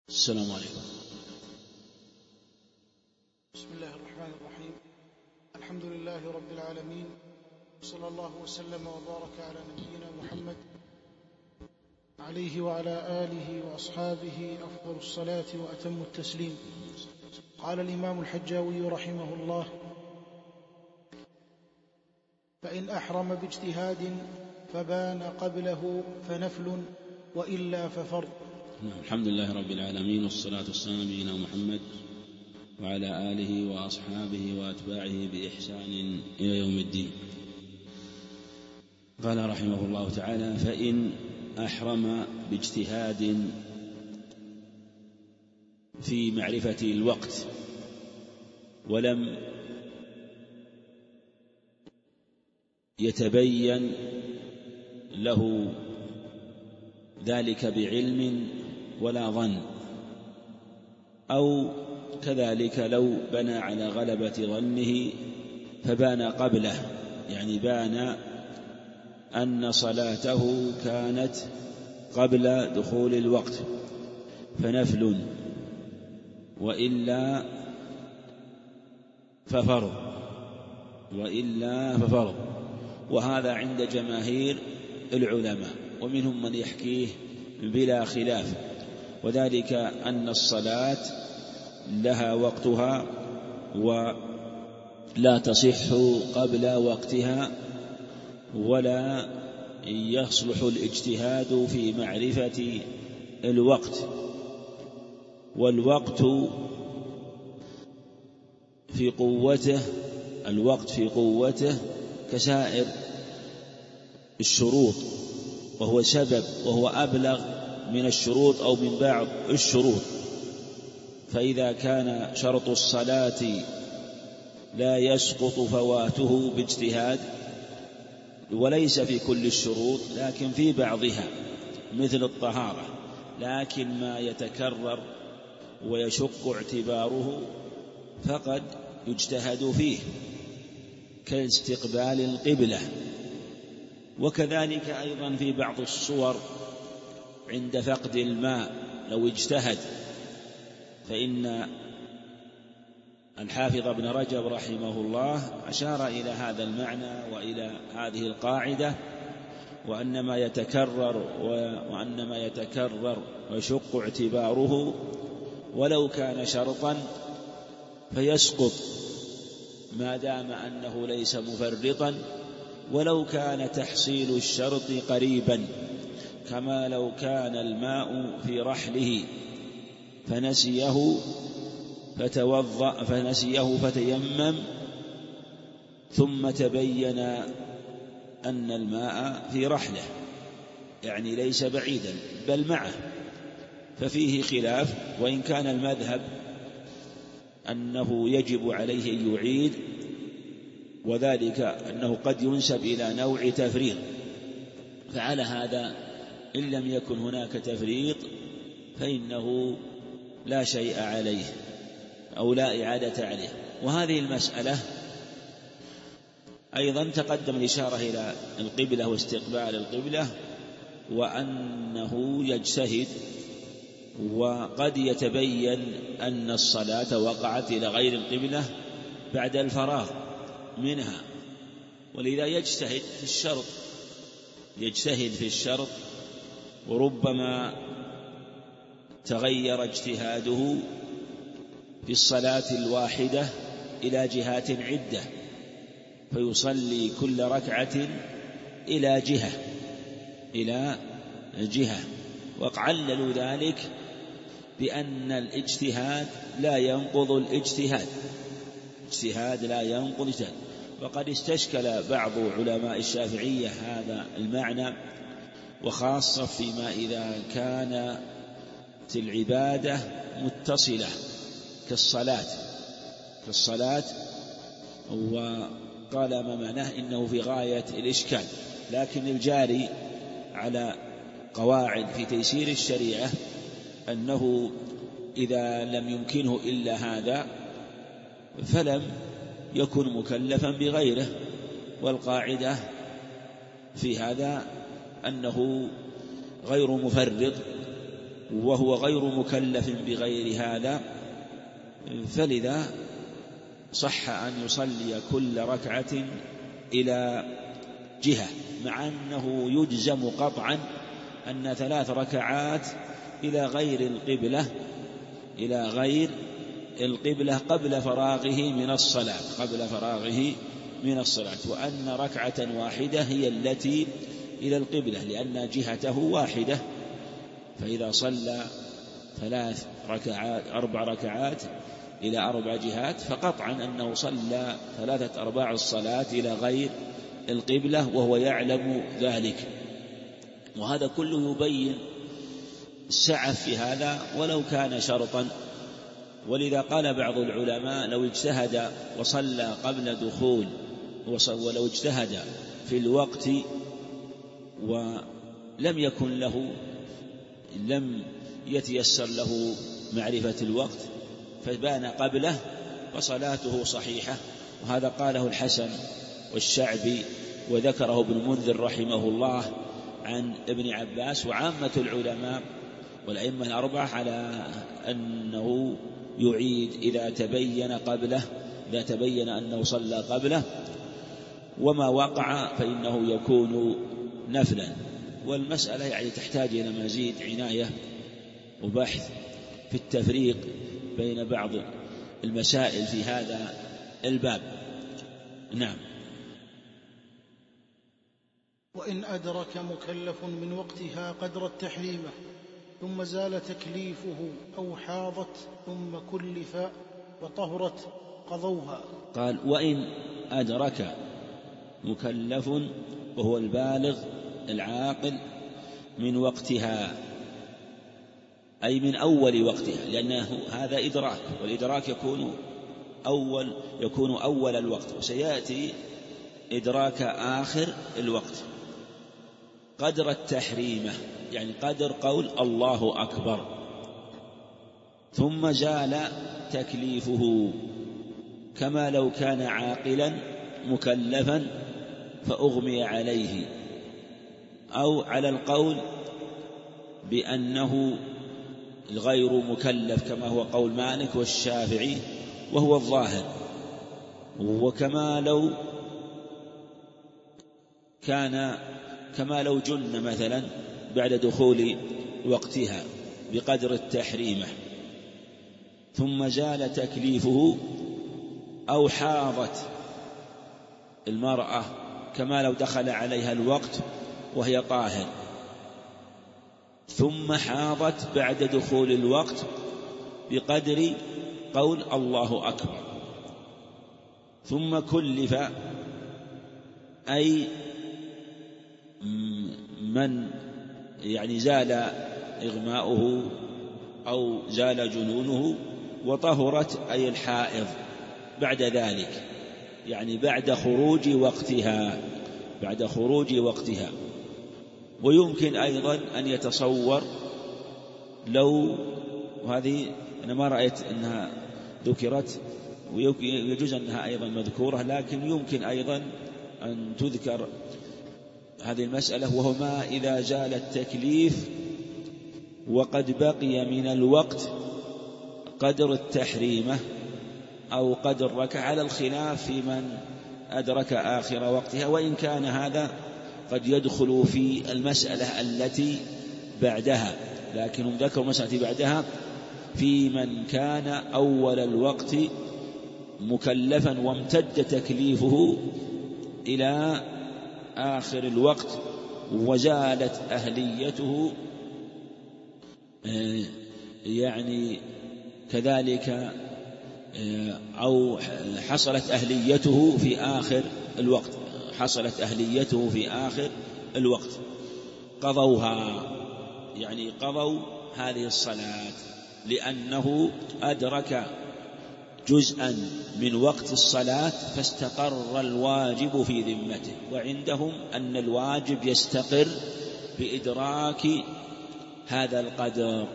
السلام عليكم. بسم الله الرحمن الرحيم. الحمد لله رب العالمين، صلى الله وسلم وبارك على نبينا محمد عليه وعلى آله وأصحابه أفضل الصلاة وأتم التسليم. قال الإمام الحجاوي رحمه الله: فإن أحرم باجتهاد فبان قبله فنفل، وإلا ففرض. الحمد لله رب العالمين، والصلاة والسلام على نبينا محمد وعلى آله وأصحابه وأتباعه بإحسان إلى يوم الدين. قال رحمه الله تعالى: فإن أحرم باجتهاد في معرفة الوقت ولم يتبين له ذلك بعلم ولا ظن، أو كذلك لو بنى على غلبة ظنه فبان قبله، يعني بان أن صلاته كانت قبل دخول الوقت فنفل، وإلا ففرض. وهذا عند جماهير العلماء، ومنهم من يحكيه بلا خلاف، وذلك أن الصلاة لها وقتها ولا تصح قبل وقتها، ولا يصلح الاجتهاد في معرفة الوقت. والوقت في قوته كسائر الشروط، وهو سبب، وهو أبلغ من الشروط أو من بعض الشروط. فإذا كان شرط الصلاة لا يسقط فواته باجتهاد، وليس في كل الشروط لكن في بعضها مثل الطهارة، لكن ما يتكرر ويشق اعتباره فقد يجتهد فيه كاستقبال القبلة. وكذلك أيضا في بعض الصور عند فقد الماء لو اجتهد، فإن الحافظ ابن رجب رحمه الله أشار إلى هذا المعنى وإلى هذه القاعدة، وأن ما يتكرر ويشق اعتباره ولو كان شرطا فيسقط ما دام أنه ليس مفرطا، ولو كان تحصيل الشرط قريبا، كما لو كان الماء في رحله فنسيه فتيمم ثم تبين أن الماء في رحله، يعني ليس بعيدا بل معه، ففيه خلاف. وإن كان المذهب أنه يجب عليه أن يعيد، وذلك أنه قد ينسب إلى نوع تفريط، فعلى هذا إن لم يكن هناك تفريط فإنه لا شيء عليه أو لا إعادة عليه. وهذه المسألة أيضا تقدم الإشارة إلى القبلة واستقبال القبلة، وأنه يجتهد وقد يتبين أن الصلاة وقعت إلى غير القبلة بعد الفراغ منها، ولذا يجتهد في الشرط، وربما تغير اجتهاده في الصلاة الواحدة إلى جهات عدة، فيصلي كل ركعة إلى جهة، وعللوا ذلك بأن الاجتهاد لا ينقض الاجتهاد، وقد استشكل بعض علماء الشافعية هذا المعنى، وخاصة فيما إذا كانت العبادة متصلة كالصلاة، وقال ما معناه إنه في غاية الإشكال. لكن الجاري على قواعد في تيسير الشريعة أنه إذا لم يمكنه إلا هذا فلم يكن مكلفا بغيره، والقاعدة في هذا أنه غير مفرط وهو غير مكلف بغير هذا، فلذا صح أن يصلي كل ركعة إلى جهة، مع أنه يجزم قطعا أن 3 ركعات إلى غير القبلة قبل فراغه من الصلاة، وأن ركعة واحدة هي التي إلى القبلة لأن جهته واحدة. فإذا صلى 4 ركعات إلى 4 جهات فقطعا أنه صلى 3/4 الصلاة إلى غير القبلة وهو يعلم ذلك. وهذا كله يبين السعة في هذا ولو كان شرطا. ولذا قال بعض العلماء لو اجتهد وصلى قبل دخول، ولو اجتهد في الوقت لم يتيسر له معرفة الوقت فبان قبله فصلاته صحيحة. وهذا قاله الحسن والشعبي وذكره ابن المنذر رحمه الله عن ابن عباس وعامة العلماء والأئمة الأربعة على أنه يعيد إذا تبين أنه صلى قبله، وما وقع فإنه يكون نفلا. والمسألة يعني تحتاج إلى مزيد عناية وبحث في التفريق بين بعض المسائل في هذا الباب. نعم. وإن أدرك مكلف من وقتها قدر التحريمة ثم زال تكليفه أو حاضت ثم كلف وطهرت قضوها. قال وإن أدرك مكلف وهو البالغ العاقل من وقتها، أي من أول وقتها، لأنه هذا إدراك، والإدراك يكون أول الوقت، وسيأتي إدراك آخر الوقت. قدر التحريمة يعني قدر قول الله أكبر، ثم زال تكليفه كما لو كان عاقلا مكلفا فأغمي عليه، أو على القول بأنه غير مكلف كما هو قول مالك والشافعي وهو الظاهر. وكما لو جن مثلا بعد دخول وقتها بقدر التحريمة ثم زال تكليفه، أو حاضت المرأة كما لو دخل عليها الوقت وهي طاهر ثم حاضت بعد دخول الوقت بقدر قول الله أكبر، ثم كلف أي من يعني زال إغماؤه أو زال جنونه، وطهرت أي الحائض بعد ذلك، يعني بعد خروج وقتها. ويمكن أيضا أن يتصور لو، وهذه أنا ما رأيت أنها ذكرت ويجوز أنها أيضا مذكورة، لكن يمكن أيضا أن تذكر هذه المسألة، وهو ما إذا زال التكليف وقد بقي من الوقت قدر التحريمة أو قدر ركعة، على الخلاف في من أدرك آخر وقتها، وإن كان هذا قد يدخل في المسألة التي بعدها، لكنهم ذكروا مسألة بعدها في من كان أول الوقت مكلفا وامتد تكليفه إلى آخر الوقت وزالت أهليته، يعني كذلك أو حصلت أهليته في آخر الوقت قضوها، يعني قضوا هذه الصلاة لأنه أدرك جزءا من وقت الصلاة فاستقر الواجب في ذمته. وعندهم أن الواجب يستقر بإدراك هذا القدر.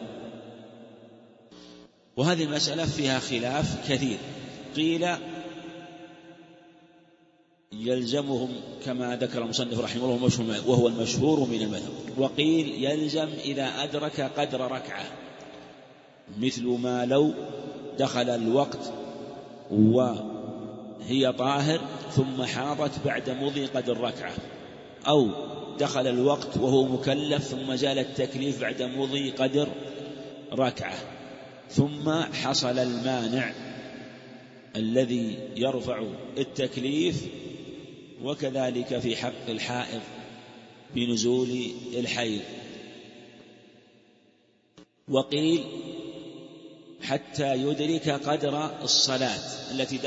وهذه المسألة فيها خلاف كثير. قيل يلزمهم كما ذكر المصنف رحمه الله وهو المشهور من المذهب. وقيل يلزم إذا أدرك قدر ركعة، مثل ما لو دخل الوقت وهي طاهر ثم حاضت بعد مضي قدر ركعة، أو دخل الوقت وهو مكلف ثم زال التكليف بعد مضي قدر ركعة، ثم حصل المانع الذي يرفع التكليف، وكذلك في حق الحائض بنزول الحيض. وقيل حتى يدرك قدر الصلاة التي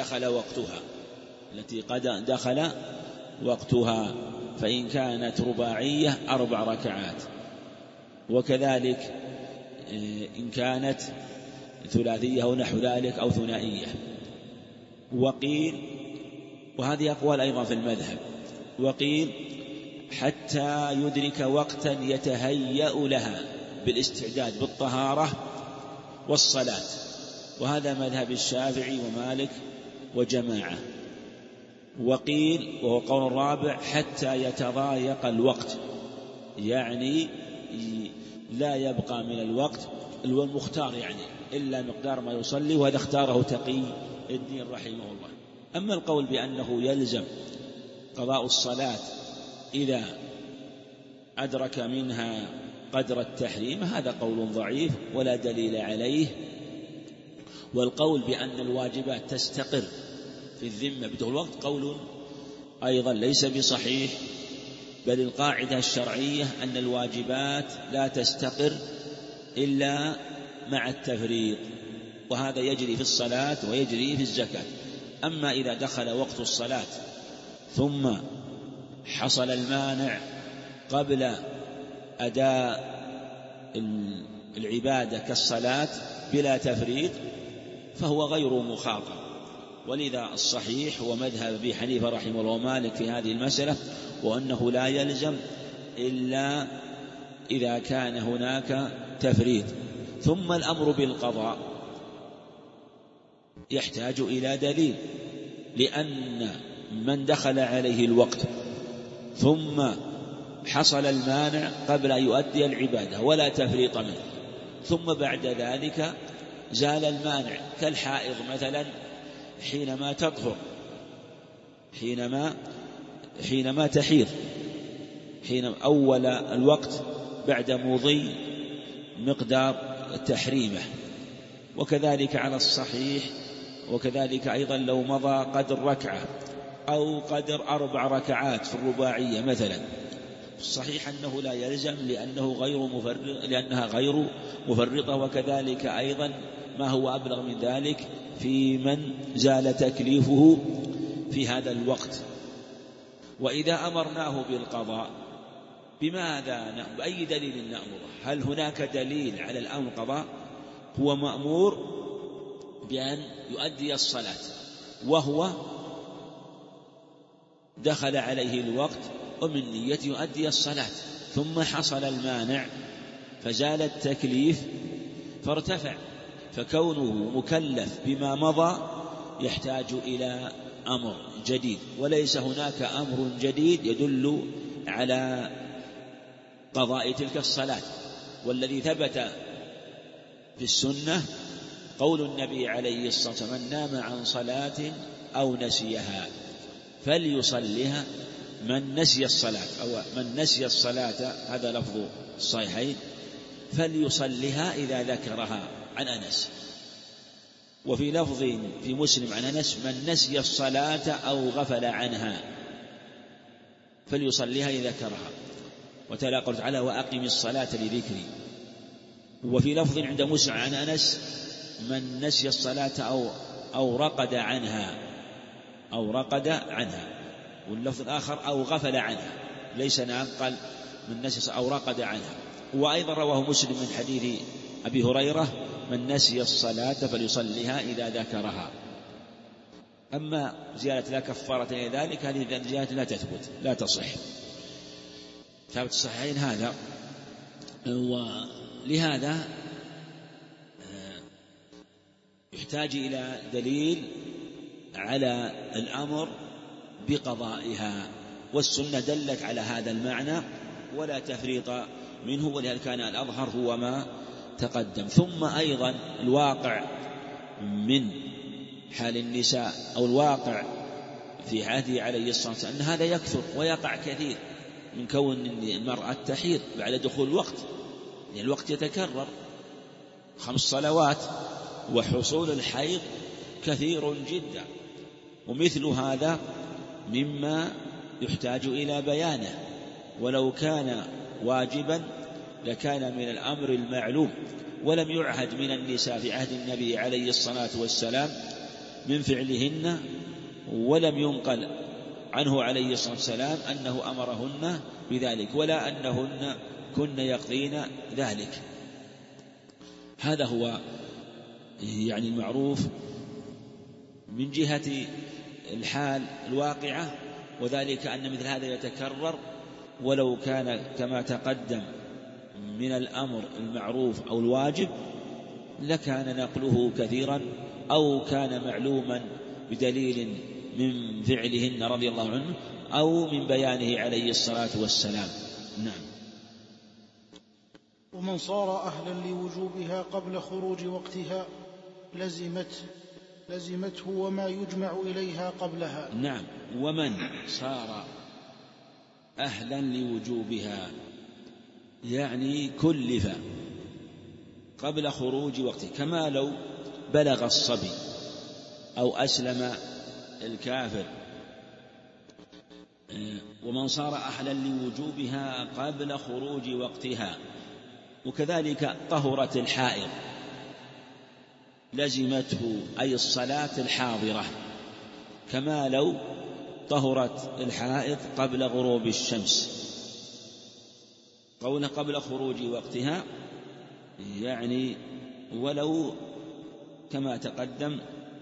قد دخل وقتها، فإن كانت رباعية 4 ركعات، وكذلك إن كانت ثلاثية أو نحو ذلك أو ثنائية. وقيل، وهذه أقوال أيضا في المذهب، وقيل حتى يدرك وقتا يتهيأ لها بالاستعداد بالطهارة والصلاة، وهذا مذهب الشافعي ومالك وجماعة. وقيل، وهو قول الرابع، حتى يتضايق الوقت، يعني لا يبقى من الوقت المختار يعني إلا مقدار ما يصلي، وهذا اختاره تقي الدين رحمه الله. أما القول بأنه يلزم قضاء الصلاة إذا أدرك منها قدر التحريم، هذا قول ضعيف ولا دليل عليه. والقول بأن الواجبات تستقر في الذمة بدون الوقت قول أيضا ليس بصحيح، بل القاعدة الشرعية أن الواجبات لا تستقر إلا مع التفريط، وهذا يجري في الصلاة ويجري في الزكاة. أما إذا دخل وقت الصلاة ثم حصل المانع قبل أداء العبادة كالصلاة بلا تفريط فهو غير مخاطر. ولذا الصحيح هو مذهب أبي حنيفة رحمه الله ومالك في هذه المسألة، وأنه لا يلزم إلا إذا كان هناك تفريط. ثم الأمر بالقضاء يحتاج إلى دليل، لأن من دخل عليه الوقت ثم حصل المانع قبل أن يؤدي العبادة ولا تفريط منه، ثم بعد ذلك زال المانع، كالحائض مثلا حينما تطهر، حينما تحيض، حين أول الوقت بعد مضي مقدار تحريمه. وكذلك على الصحيح، وكذلك أيضا لو مضى قدر ركعة أو قدر 4 ركعات في الرباعية مثلا، الصحيح أنه لا يلزم لأنها غير مفرطة. وكذلك أيضا ما هو أبلغ من ذلك في من زال تكليفه في هذا الوقت. وإذا أمرناه بالقضاء بأي دليل نأمره؟ هل هناك دليل على الأمر قضاء؟ هو مأمور بأن يؤدي الصلاة وهو دخل عليه الوقت ومن نية يؤدي الصلاة، ثم حصل المانع فزال التكليف فارتفع، فكونه مكلف بما مضى يحتاج إلى أمر جديد، وليس هناك أمر جديد يدل على قضاء تلك الصلاة. والذي ثبت في السنة قول النبي عليه الصلاة والسلام: من نام عن صلاة أو نسيها فليصلها. من نسي الصلاة أو من نسي الصلاة، هذا لفظ الصحيحين، فليصلها إذا ذكرها، عن أنس. وفي لفظ في مسلم عن أنس: من نسي الصلاة أو غفل عنها فليصليها إذا ذكرها. وتلا قوله تعالى: وأقم الصلاة لذكري. وفي لفظ عند مسلم عن أنس: من نسي الصلاة أو رقد عنها، واللفظ الآخر أو غفل عنها، ليس نام، قال من نسي أو رقد عنها. وأيضا رواه مسلم من حديث أبي هريرة: من نسي الصلاة فليصليها إذا ذكرها. أما زيادة لا كفارة إلى ذلك، هذه الزيادة لا تثبت، لا تصح، ثابت الصحيحين هذا. ولهذا يحتاج إلى دليل على الأمر بقضائها، والسنة دلت على هذا المعنى ولا تفريط منه، ولذلك كان الأظهر هو ما تقدم. ثم أيضا الواقع من حال النساء أو الواقع في عهده عليه الصلاة والسلام أن هذا يكثر ويقع كثير من كون المرأة تحيض بعد دخول الوقت، يعني الوقت يتكرر 5 صلوات، وحصول الحيض كثير جدا، ومثل هذا مما يحتاج إلى بيانه، ولو كان واجبا لكان من الأمر المعلوم، ولم يعهد من النساء في عهد النبي عليه الصلاة والسلام من فعلهن، ولم ينقل عنه عليه الصلاة والسلام أنه أمرهن بذلك ولا أنهن كن يقضين ذلك. هذا هو يعني المعروف من جهة الحال الواقعة، وذلك أن مثل هذا يتكرر، ولو كان كما تقدم من الأمر المعروف أو الواجب لكان نقله كثيرا، أو كان معلوما بدليل من فعلهن رضي الله عنه أو من بيانه عليه الصلاة والسلام. نعم. ومن صار أهلا لوجوبها قبل خروج وقتها لزمته وما يجمع إليها قبلها. نعم. ومن صار أهلا لوجوبها يعني كلف قبل خروج وقته، كما لو بلغ الصبي أو أسلم الكافر. ومن صار أهلا لوجوبها قبل خروج وقتها، وكذلك طهرت الحائض لزمته أي الصلاة الحاضرة، كما لو طهرت الحائض قبل غروب الشمس. قوله قبل خروج وقتها يعني ولو كما تقدم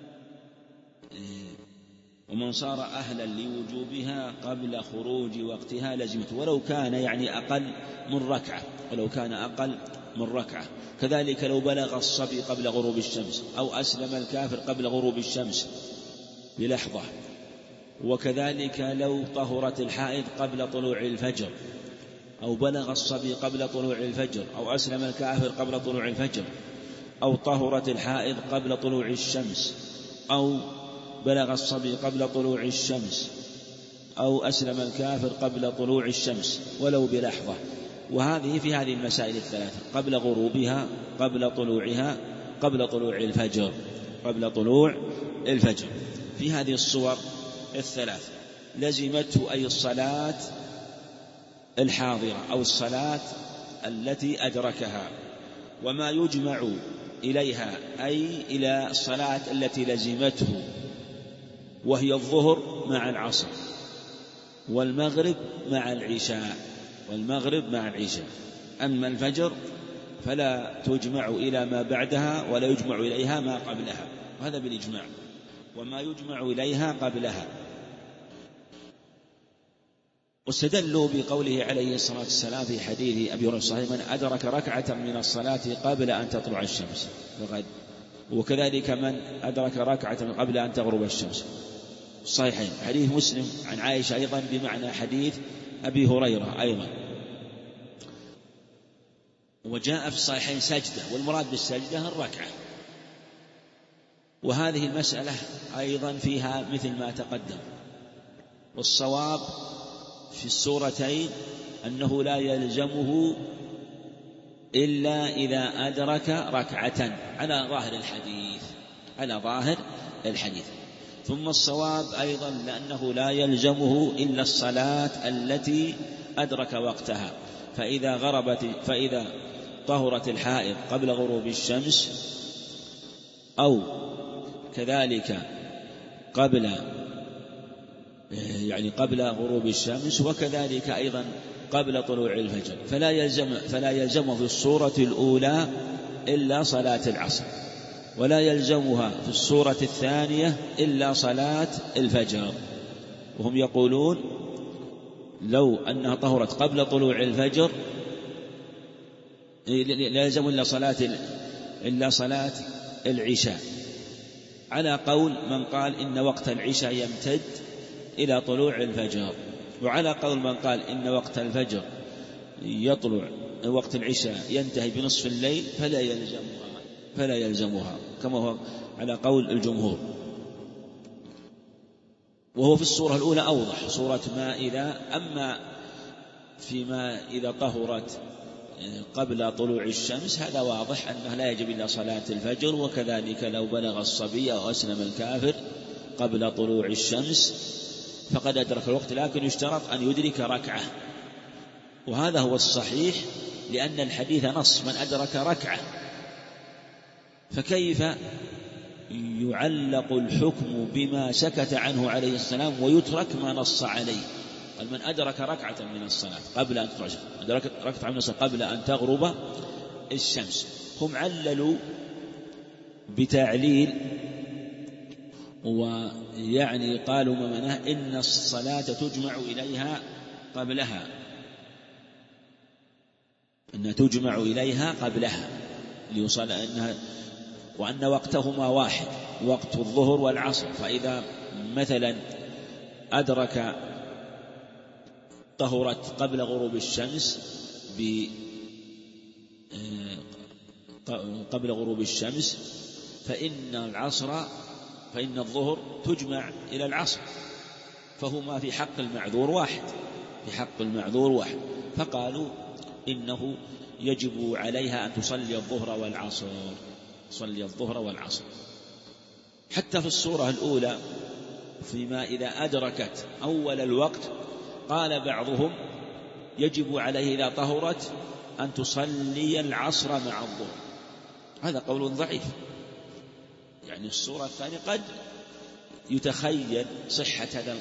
ومن صار أهلا لوجوبها قبل خروج وقتها لزمته، ولو كان يعني أقل من ركعة، ولو كان أقل من ركعة. كذلك لو بلغ الصبي قبل غروب الشمس، أو أسلم الكافر قبل غروب الشمس بلحظة. وكذلك لو طهرت الحائض قبل طلوع الفجر، أو بلغ الصبي قبل طلوع الفجر، أو أسلم الكافر قبل طلوع الفجر، أو طهرت الحائض قبل طلوع الشمس، أو بلغ الصبي قبل طلوع الشمس، أو أسلم الكافر قبل طلوع الشمس ولو بلحظة. وهذه في هذه المسائل الثلاثة: قبل غروبها، قبل طلوعها، قبل طلوع الفجر، قبل طلوع الفجر. في هذه الصور الثلاث لزمته أي الصلاة الحاضرة أو الصلاة التي أدركها، وما يجمع إليها أي إلى الصلاة التي لزمته، وهي الظهر مع العصر والمغرب مع العشاء، والمغرب مع العشاء. أما الفجر فلا تجمع إلى ما بعدها ولا يجمع إليها ما قبلها، وهذا بالإجماع. وما يجمع إليها قبلها. واستدلوا بقوله عليه الصلاة والسلام في حديث أبي هريرة الصحيح: من أدرك ركعة من الصلاة قبل أن تطلع الشمس فقد. وكذلك من أدرك ركعة قبل أن تغرب الشمس. الصحيحين. حديث مسلم عن عائشة أيضا بمعنى حديث أبي هريرة أيضا. وجاء في الصحيحين سجدة، والمراد بالسجدة الركعة. وهذه المسألة أيضا فيها مثل ما تقدم، والصواب في السورتين أنه لا يلزمه إلا إذا أدرك ركعة على ظاهر الحديث، على ظاهر الحديث. ثم الصواب أيضا لأنه لا يلزمه إلا الصلاة التي أدرك وقتها، فإذا طهرت الحائض قبل غروب الشمس، أو كذلك قبل غروب الشمس، وكذلك أيضا قبل طلوع الفجر، فلا يلزم في الصورة الأولى إلا صلاة العصر، ولا يلزمها في الصورة الثانية إلا صلاة الفجر. وهم يقولون لو أنها طهرت قبل طلوع الفجر لا يلزم إلا صلاة العشاء، على قول من قال إن وقت العشاء يمتد إلى طلوع الفجر. وعلى قول من قال إن وقت الفجر يطلع وقت العشاء ينتهي بنصف الليل فلا يلزمها كما هو على قول الجمهور. وهو في الصورة الأولى أوضح، صورة مائدة. أما فيما إذا طهرت قبل طلوع الشمس هذا واضح أنه لا يجب إلا صلاة الفجر، وكذلك لو بلغ الصبي أو أسلم الكافر قبل طلوع الشمس فقد أدرك الوقت، لكن يشترط أن يدرك ركعة، وهذا هو الصحيح لأن الحديث نص من أدرك ركعة، فكيف يعلق الحكم بما سكت عنه عليه السلام ويترك ما نص عليه؟ قال من أدرك ركعة من الصلاة قبل أن تطلع، أدرك ركعة من الصلاة قبل أن تغرب الشمس. هم عللوا بتعليل، ويعني قالوا ما معناه إن الصلاة تجمع إليها قبلها، أنها تجمع إليها قبلها ليصل أنها، وأن وقتهما واحد، وقت الظهر والعصر. فإذا مثلا أدرك طهرت قبل غروب الشمس قبل غروب الشمس فإن الظهر تجمع إلى العصر، فهما في حق المعذور واحد، فقالوا إنه يجب عليها أن تصلي الظهر والعصر. حتى في الصورة الأولى فيما إذا أدركت أول الوقت قال بعضهم يجب عليه إذا طهرت أن تصلي العصر مع الظهر، هذا قول ضعيف. يعني الصورة الثانية قد يتخيل صحة هذا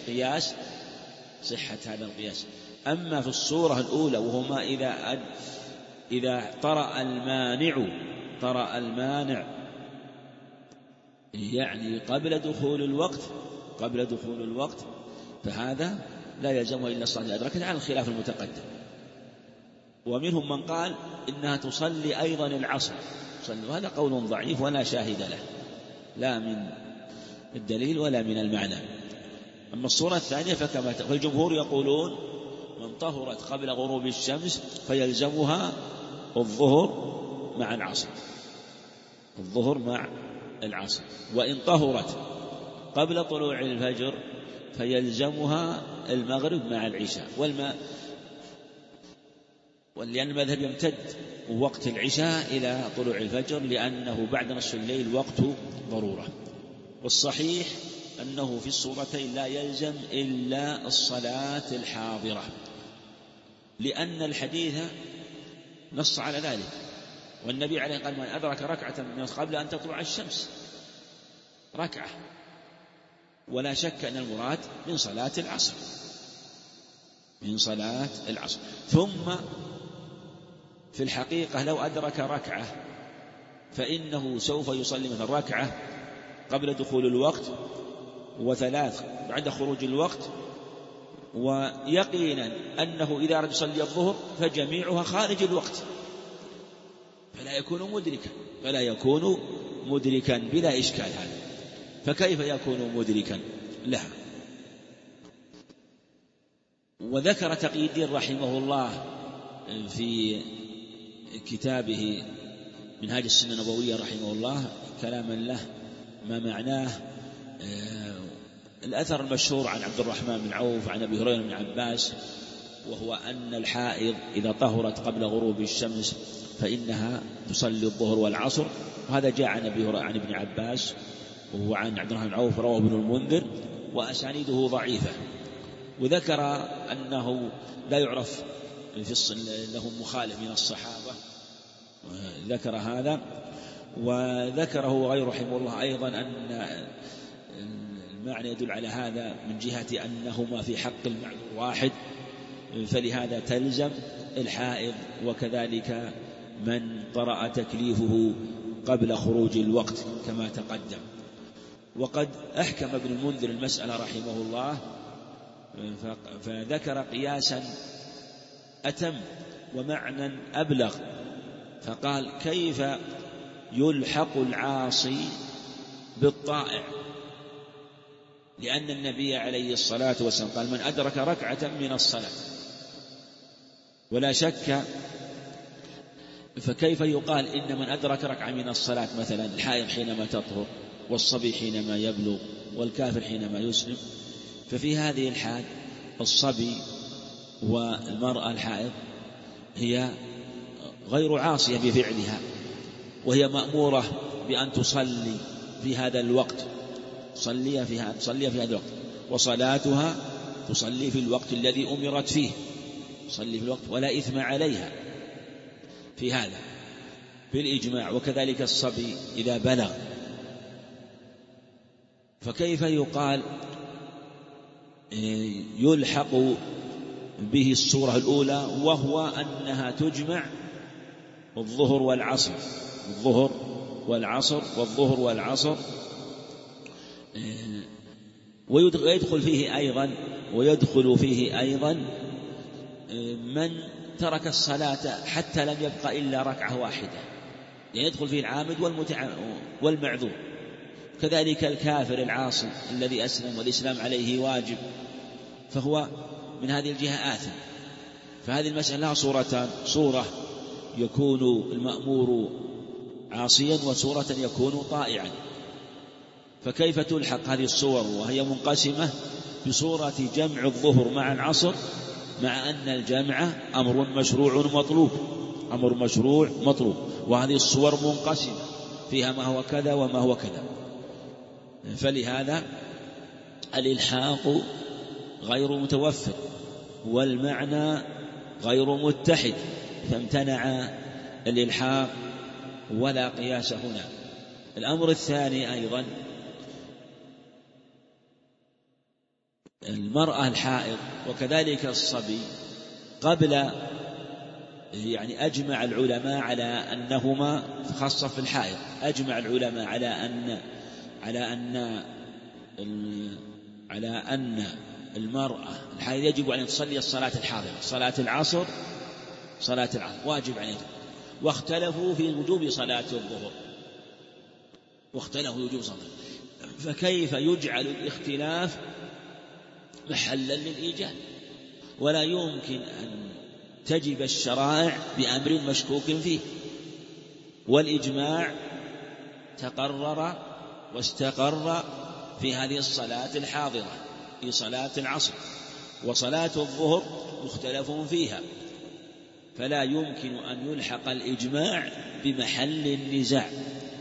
القياس. أما في الصورة الأولى وهما إذا طرأ المانع يعني قبل دخول الوقت فهذا لا يلزمه إلا الصلاة الأدركت على الخلاف المتقدم. ومنهم من قال إنها تصلي أيضا العصر، وهذا قول ضعيف ولا شاهد له لا من الدليل ولا من المعنى. أما الصورة الثانية فالجمهور يقولون من طهرت قبل غروب الشمس فيلزمها الظهر مع العصر، وإن طهرت قبل طلوع الفجر فيلزمها المغرب مع العشاء. ولأن المذهب يمتد وقت العشاء إلى طلوع الفجر لأنه بعد نصف الليل وقت ضرورة. والصحيح أنه في الصورتين لا يلزم إلا الصلاة الحاضرة، لأن الحديث نص على ذلك، والنبي عليه قال من أدرك ركعة من قبل أن تطلع الشمس ركعة، ولا شك أن المراد من صلاة العصر. ثم في الحقيقة لو أدرك ركعة فإنه سوف يصلي مثل ركعة قبل دخول الوقت وثلاث بعد خروج الوقت، ويقينا أنه إذا أراد يصلي الظهر فجميعها خارج الوقت، فلا يكون مدركا بلا إشكال هذا. فكيف يكون مدركا لها؟ وذكر تقي الدين رحمه الله في كتابه منهاج السنة النبوية رحمه الله كلاما له ما معناه الأثر المشهور عن عبد الرحمن بن عوف عن أبي هريرة بن عباس، وهو أن الحائض إذا طهرت قبل غروب الشمس فإنها تصلي الظهر والعصر، وهذا جاء عن ابن عباس وهو عن عبد الرحمن بن عوف رواه ابن المنذر وأسانيده ضعيفة. وذكر أنه لا يعرف له مخالف من الصحابة، ذكر هذا. وذكره غير رحمه الله أيضا أن المعنى يدل على هذا من جهة أنهما في حق المعذور واحد، فلهذا تلزم الحائض وكذلك من طرأ تكليفه قبل خروج الوقت كما تقدم. وقد أحكم ابن المنذر المسألة رحمه الله فذكر قياسا أتم ومعنى أبلغ، فقال كيف يلحق العاصي بالطائع؟ لأن النبي عليه الصلاة والسلام قال من أدرك ركعة من الصلاة، ولا شك. فكيف يقال إن من أدرك ركعة من الصلاة مثلا الحائض حينما تطهر، والصبي حينما يبلغ، والكافر حينما يسلم؟ ففي هذه الحال الصبي والمرأة الحائض هي غير عاصية بفعلها، وهي مأمورة بأن تصلي في هذا الوقت، تصلي في هذا الوقت، وصلاتها تصلي في الوقت الذي أمرت فيه، تصلي في الوقت ولا إثم عليها في هذا بالإجماع. وكذلك الصبي إذا بلغ. فكيف يقال يلحق به الصورة الأولى، وهو أنها تجمع الظهر والعصر، الظهر والعصر والظهر والعصر، ويدخل فيه أيضا من ترك الصلاة حتى لم يبقى إلا ركعة واحدة، يعني يدخل فيه العامد والمعذور. كذلك الكافر العاصي الذي أسلم والإسلام عليه واجب، فهو من هذه الجهة آثم. فهذه المسألة لها صورتان: صورة يكون المأمور عاصيا، وصورة يكون طائعا. فكيف تلحق هذه الصور وهي منقسمة بصورة جمع الظهر مع العصر، مع أن الجمع أمر مشروع مطلوب، وهذه الصور منقسمة فيها ما هو كذا وما هو كذا. فلهذا الإلحاق غير متوفر، والمعنى غير متحد، فامتنع الإلحاق ولا قياس هنا. الأمر الثاني أيضا المرأة الحائض وكذلك الصبي قبل، يعني أجمع العلماء على أنهما خاصة في الحائض، أجمع العلماء على أن المرأة الحائض يجب أن تصلي الصلاة الحاضرة، صلاة العصر واجب عليها. واختلفوا في وجوب صلاة الظهر، فكيف يجعل الاختلاف محلا للإيجاب؟ ولا يمكن أن تجب الشرائع بأمر مشكوك فيه. والإجماع تقرر واستقر في هذه الصلاة الحاضرة، في صلاة العصر، وصلاة الظهر مختلف فيها، فلا يمكن أن يلحق الإجماع بمحل النزاع.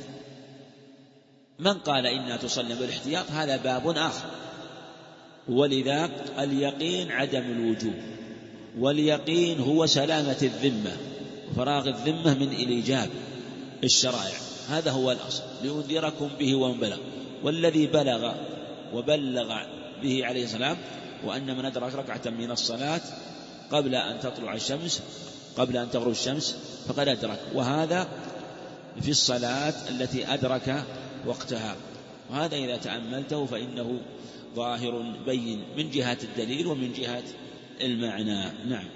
من قال إنها تصلي بالاحتياط هذا باب آخر. ولذا اليقين عدم الوجوب، واليقين هو سلامة الذمة وفراغ الذمة من الإيجاب الشرائع، هذا هو الأصل. لأنذركم به ومن بلغ، والذي بلغ وبلغ به عليه السلام وأن من أدرك ركعة من الصلاة قبل أن تطلع الشمس، قبل أن تغرب الشمس، فقد أدرك. وهذا في الصلاة التي أدرك وقتها، وهذا إذا تأملته فإنه ظاهر بين من جهة الدليل ومن جهة المعنى. نعم.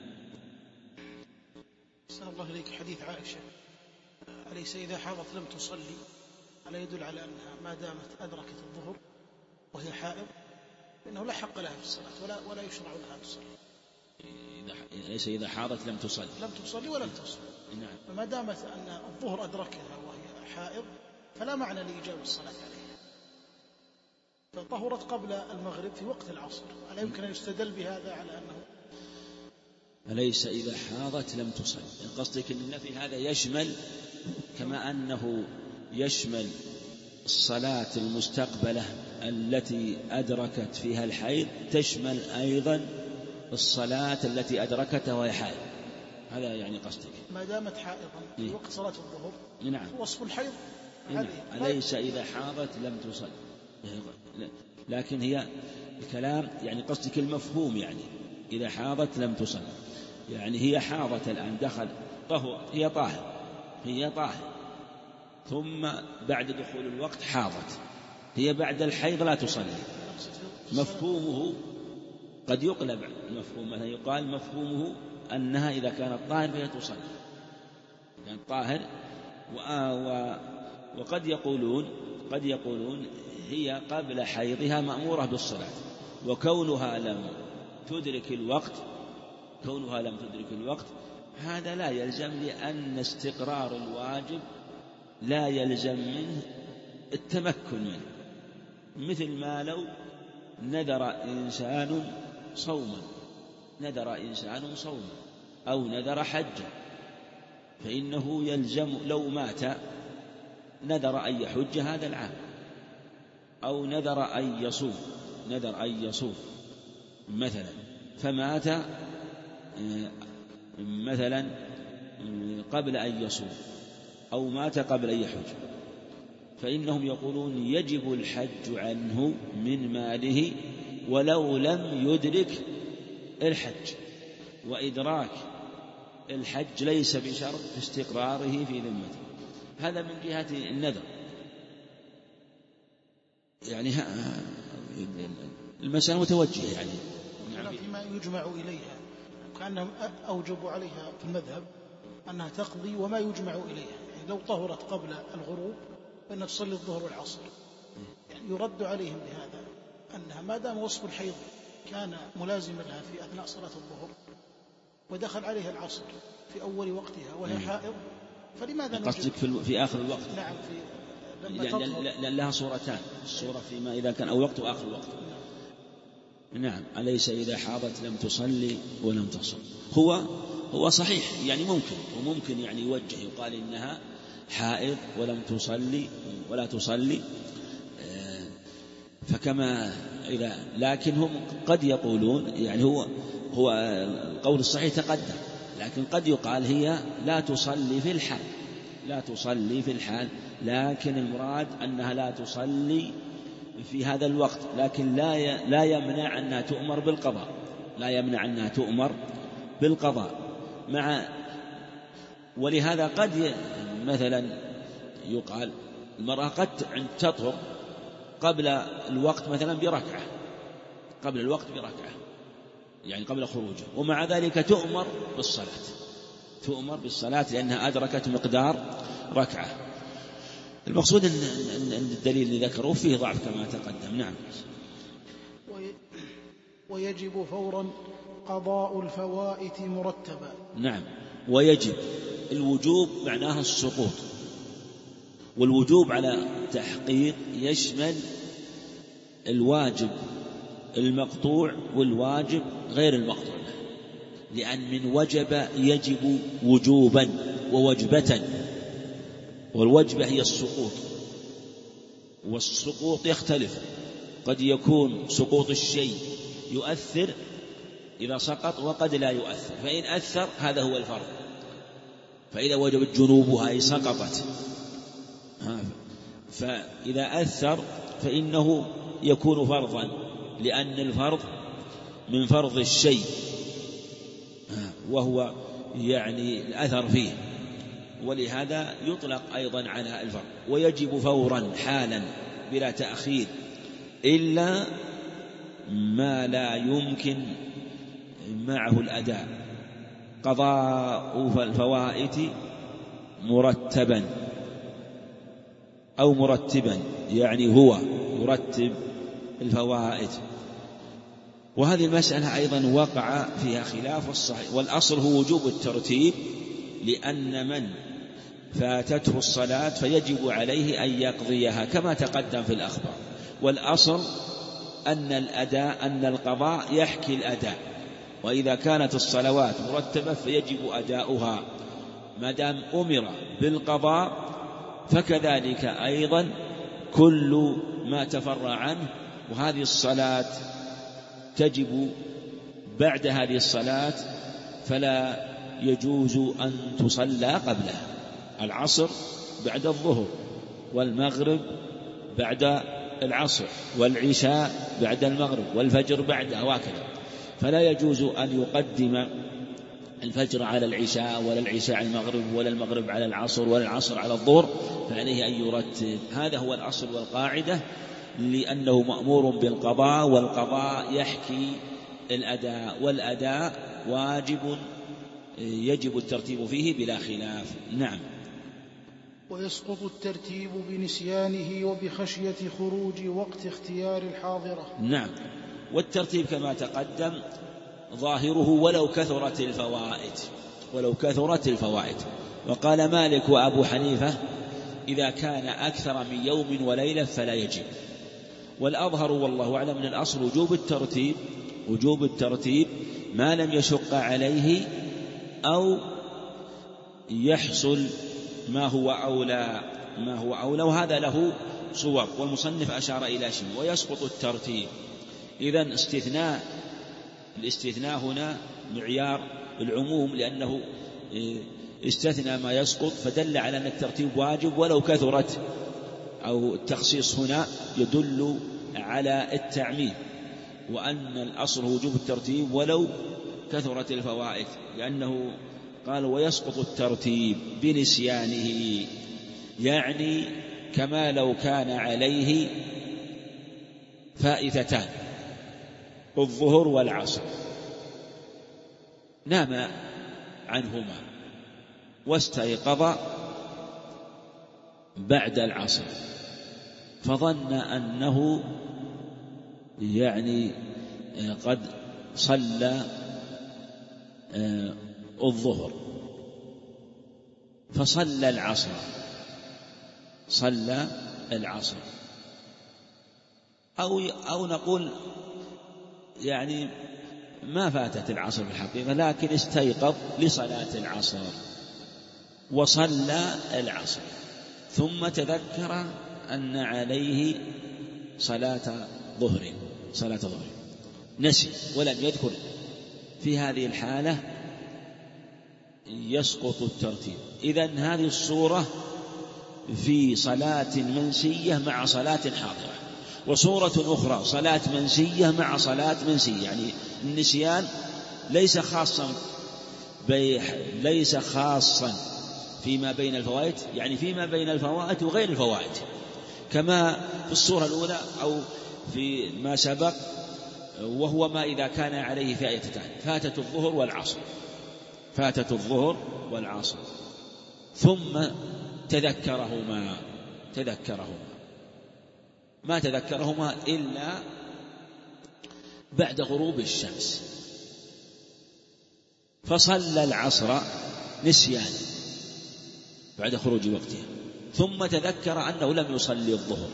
أحسن الله إليك. حديث عائشة أليس إذا حاضت لم تصلي، ألا يدل على أنها ما دامت أدركت الظهر وهي حائض فإنه لا حق لها في الصلاة ولا يشرع لها تصلي؟ ليس إذا حاضت لم تصلي ولم تصلي. نعم. فما دامت أن الظهر أدركها وهي حائض فلا معنى لإيجاب الصلاة عليها، فطهرت قبل المغرب في وقت العصر، ألا يمكن أن يستدل بهذا على أنه أليس إذا حاضت لم تصلي؟ قصدك أن النفي هذا يشمل كما أنه يشمل الصلاة المستقبلة التي أدركت فيها الحيض، تشمل أيضا الصلاة التي أدركتها وهي حائض، هذا يعني قصدك؟ ما دامت حائضا في وقت صلاة الظهر. نعم. وصف الحيض. نعم. أليس إذا حاضت لم تصل؟ لكن هي الكلام يعني قصدك المفهوم، يعني إذا حاضت لم تصل، يعني هي حاضت الآن، دخل طهر، هي طاهر ثم بعد دخول الوقت حاضت، هي بعد الحيض لا تصلي. مفهومه قد يقلب المفهوم، مثلا يقال مفهومه أنها إذا كانت طاهر فهي تصلي، يعني طاهر وقد يقولون هي قبل حيضها مأمورة بالصلاة، وكونها لم تدرك الوقت هذا لا يلزم، لأن استقرار الواجب لا يلزم منه التمكن منه، مثل ما لو نذر إنسان صوما أو نذر حجا، فإنه يلزم لو مات نذر أن يحج هذا العام، أو نذر أن يصوم مثلا، فمات مثلا قبل أن يصوم أو مات قبل أن يحج، فإنهم يقولون يجب الحج عنه من ماله ولو لم يدرك الحج، وإدراك الحج ليس بشرط في استقراره في ذمته. هذا من جهة النذر. يعني المسألة متوجهة، يعني فيما يجمع إليها كأنهم أوجبوا عليها في المذهب أنها تقضي وما يجمع إليها، يعني لو طهرت قبل الغروب فإنها تصلي الظهر والعصر، يعني يرد عليهم بهذا أنها ما دام وصف الحيض كان ملازما لها في أثناء صلاة الظهر ودخل عليها العصر في أول وقتها وهي حائض، فلماذا قصدك في آخر الوقت؟ نعم، لأن لها صورتان، الصورة فيما إذا كان أول وقت وآخر الوقت. نعم، أليس إذا حاضت لم تصلي ولم تصم. هو صحيح، يعني ممكن يعني يوجه يقال إنها حائض ولم تصلي ولا تصلي، فكما لكن هم قد يقولون، يعني هو القول الصحيح تقدم، لكن قد يقال هي لا تصلي في الحال، لكن المراد أنها لا تصلي في هذا الوقت، لكن لا يمنع أنها تؤمر بالقضاء ولهذا قد مثلا يقال المرأة قد تطهر قبل الوقت مثلا بركعة، يعني قبل خروجه، ومع ذلك تؤمر بالصلاة لأنها أدركت مقدار ركعة. المقصود أن الدليل اللي ذكروه فيه ضعف كما تقدم. نعم. ويجب فورا قضاء الفوائت مرتبا. نعم، ويجب، الوجوب معناه السقوط، والوجوب على تحقيق يشمل الواجب المقطوع والواجب غير المقطوع، لأن من وجب يجب وجوبا ووجبة، والوجبة هي السقوط، والسقوط يختلف، قد يكون سقوط الشيء يؤثر إذا سقط وقد لا يؤثر، فإن أثر هذا هو الفرض، فإذا وجبت جنوبها أي سقطت، فإذا أثر فإنه يكون فرضا، لأن الفرض من فرض الشيء وهو يعني الأثر فيه، ولهذا يطلق أيضا على الفرض. ويجب فورا حالا بلا تأخير، إلا ما لا يمكن معه الأداء، قضاء الفوائت مرتبا أو مرتبا، يعني هو يرتب الفوائت. وهذه المسألة أيضا وقع فيها خلاف الصحيح، والأصل هو وجوب الترتيب، لأن من فاتته الصلاة فيجب عليه أن يقضيها كما تقدم في الأخبار، والأصل أن القضاء يحكي الأداء، وإذا كانت الصلوات مرتبة فيجب أداؤها ما دام أمر بالقضاء، فكذلك أيضا كل ما تفرع عنه، وهذه الصلاة تجب بعد هذه الصلاة فلا يجوز أن تصلى قبلها، العصر بعد الظهر، والمغرب بعد العصر، والعشاء بعد المغرب، والفجر بعدها، وهكذا، فلا يجوز أن يقدم الفجر على العشاء، ولا العشاء على المغرب، ولا المغرب على العصر، ولا العصر على الظهر، فعليه أن يرتب. هذا هو الأصل والقاعدة، لأنه مأمور بالقضاء، والقضاء يحكي الأداء، والأداء واجب يجب الترتيب فيه بلا خلاف. نعم. ويسقط الترتيب بنسيانه وبخشية خروج وقت اختيار الحاضرة. نعم، والترتيب كما تقدم ظاهره ولو كثرت الفوائد. وقال مالك وأبو حنيفة إذا كان أكثر من يوم وليلة فلا يجب. والأظهر والله أعلم من الأصل وجوب الترتيب ما لم يشق عليه أو يحصل ما هو أولى وهذا له صور، والمصنف أشار إلى شيء. ويسقط الترتيب، إذن الاستثناء هنا معيار العموم، لأنه استثنى ما يسقط فدل على أن الترتيب واجب ولو كثرت، أو التخصيص هنا يدل على التعميم، وأن الأصل وجوب الترتيب ولو كثرت الفوائد، لأنه قال ويسقط الترتيب بنسيانه، يعني كما لو كان عليه فائتتان الظهر والعصر نام عنهما واستيقظ بعد العصر فظن أنه قد صلى الظهر فصلى العصر أو نقول ما فاتت العصر في الحقيقة، لكن استيقظ لصلاة العصر وصلى العصر، ثم تذكر أن عليه صلاة ظهر نسي ولم يذكر. في هذه الحالة يسقط الترتيب. إذن هذه الصورة في صلاة منسية مع صلاة حاضرة. وصورة أخرى صلاة منسية مع صلاة منسية، النسيان ليس خاصا فيما بين الفوائد، فيما بين الفوائد وغير الفوائد، كما في الصورة الأولى أو في ما سبق، وهو ما إذا كان عليه فائتتان فاتت الظهر والعصر ثم تذكرهما ما تذكرهما إلا بعد غروب الشمس، فصلى العصر نسيان بعد خروج وقتها، ثم تذكر أنه لم يصلي الظهر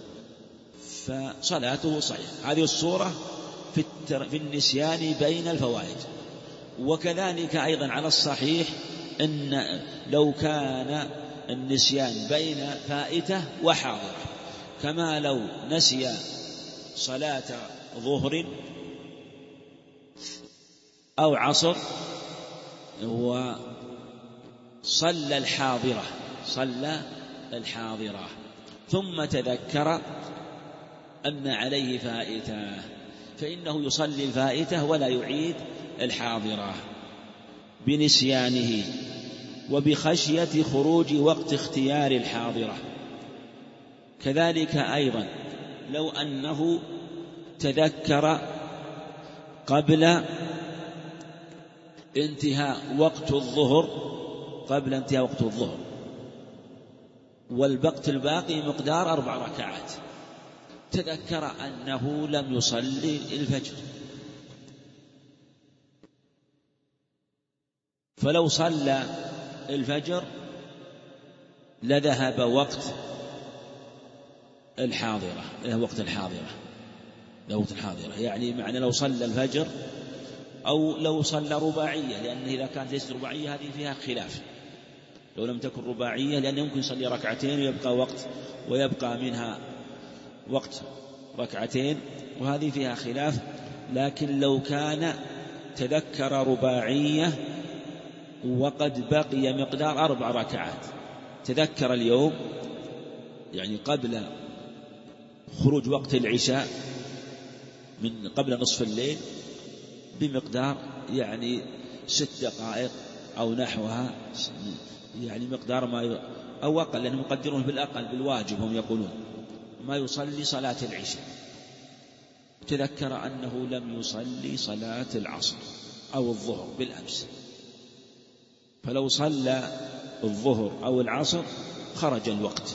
فصلاته صحيحة. هذه الصورة في النسيان بين الفوائد. وكذلك أيضا على الصحيح أن لو كان النسيان بين فائتة وحاضرة، كما لو نسي صلاة ظهر أو عصر وصلى الحاضرة ثم تذكر أن عليه فائتة، فإنه يصلي الفائتة ولا يعيد الحاضرة بنسيانه وبخشية خروج وقت اختيار الحاضرة. كذلك أيضا لو أنه تذكر قبل انتهاء وقت الظهر والوقت الباقي مقدار 4 ركعات، تذكر أنه لم يصلي الفجر، فلو صلى الفجر لذهب وقت الحاضرة، معنى لو صلى الفجر أو لو صلى رباعية، لأن إذا كانت ليست رباعية هذه فيها خلاف. لو لم تكن رباعية لأنه يمكن يصلي ركعتين ويبقى منها وقت ركعتين، وهذه فيها خلاف. لكن لو كان تذكر رباعية وقد بقي مقدار 4 ركعات، تذكر اليوم قبل خروج وقت العشاء من قبل نصف الليل بمقدار 6 دقائق أو نحوها، مقدار ما أو أقل، لأنهم يقدرون بالأقل بالواجب، هم يقولون ما يصلي صلاة العشاء، تذكر أنه لم يصلي صلاة العصر أو الظهر بالأمس، فلو صلى الظهر أو العصر خرج الوقت،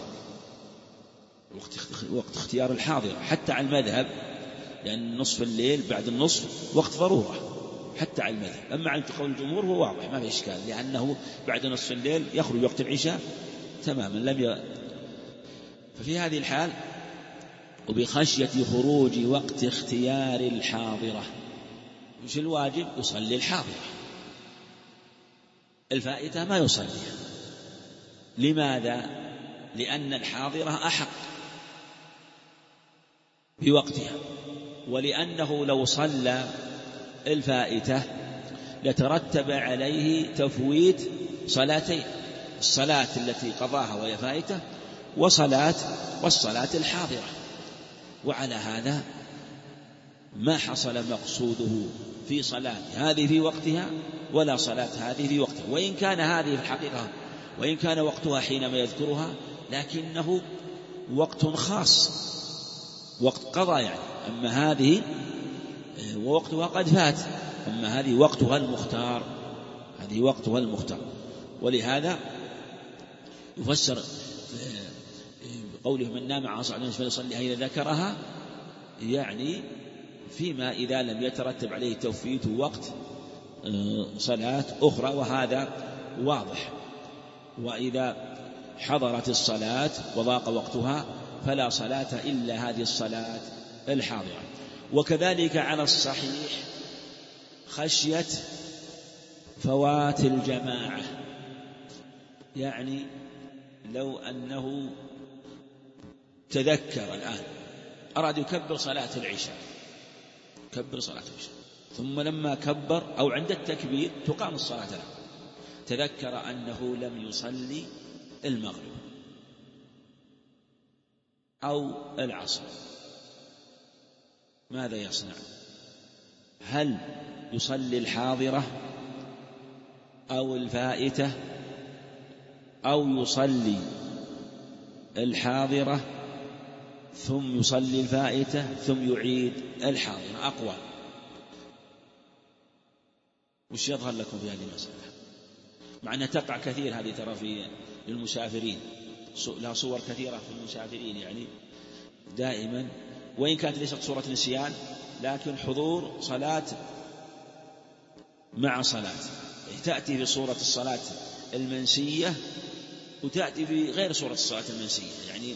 وقت اختيار الحاضرة حتى على المذهب، لأن نصف الليل بعد النصف وقت ضرورة حتى على المذهب. أما على قول الجمهور هو واضح ما في إشكال، لأنه بعد نصف الليل يخرج وقت العشاء تماما ففي هذه الحال وبخشية خروج وقت اختيار الحاضرة وش الواجب؟ يصلي الحاضرة، الفائتة ما يصليها. لماذا؟ لأن الحاضرة أحق بوقتها، ولأنه لو صلى الفائتة لترتب عليه تفويت صلاتين، الصلاة التي قضاها وهي فائتة والصلاة الحاضرة، وعلى هذا ما حصل مقصوده في صلاة هذه في وقتها ولا صلاة هذه في وقتها، وإن كان هذه في الحقيقة وإن كان وقتها حينما يذكرها لكنه وقت خاص، وقت قضاء يعني. أما هذه ووقتها قد فات، أما هذه وقتها المختار، هذه وقتها المختار. ولهذا يفسر قوله من نام عن صلاة فليصليها إذا ذكرها، يعني فيما إذا لم يترتب عليه توفيت وقت صلاة أخرى، وهذا واضح. وإذا حضرت الصلاة وضاق وقتها فلا صلاة إلا هذه الصلاة الحاضرة. وكذلك على الصحيح خشية فوات الجماعة، يعني لو أنه تذكر الآن أراد يكبر صلاة العشاء، ثم لما كبر أو عند التكبير تقام الصلاة له تذكر أنه لم يصلي المغرب أو العصر، ماذا يصنع؟ هل يصلي الحاضرة أو الفائتة، أو يصلي الحاضرة ثم يصلي الفائتة ثم يعيد الحاضرة؟ أقوى. وش يظهر لكم في هذه المسألة؟ مع أنها تقع كثير هذه ترى في المسافرين، لها صور كثيرة في المسافرين يعني دائما، وإن كانت ليست صورة نسيان لكن حضور صلاة مع صلاة، تأتي في صورة الصلاة المنسية وتأتي في غير صورة الصلاة المنسية، يعني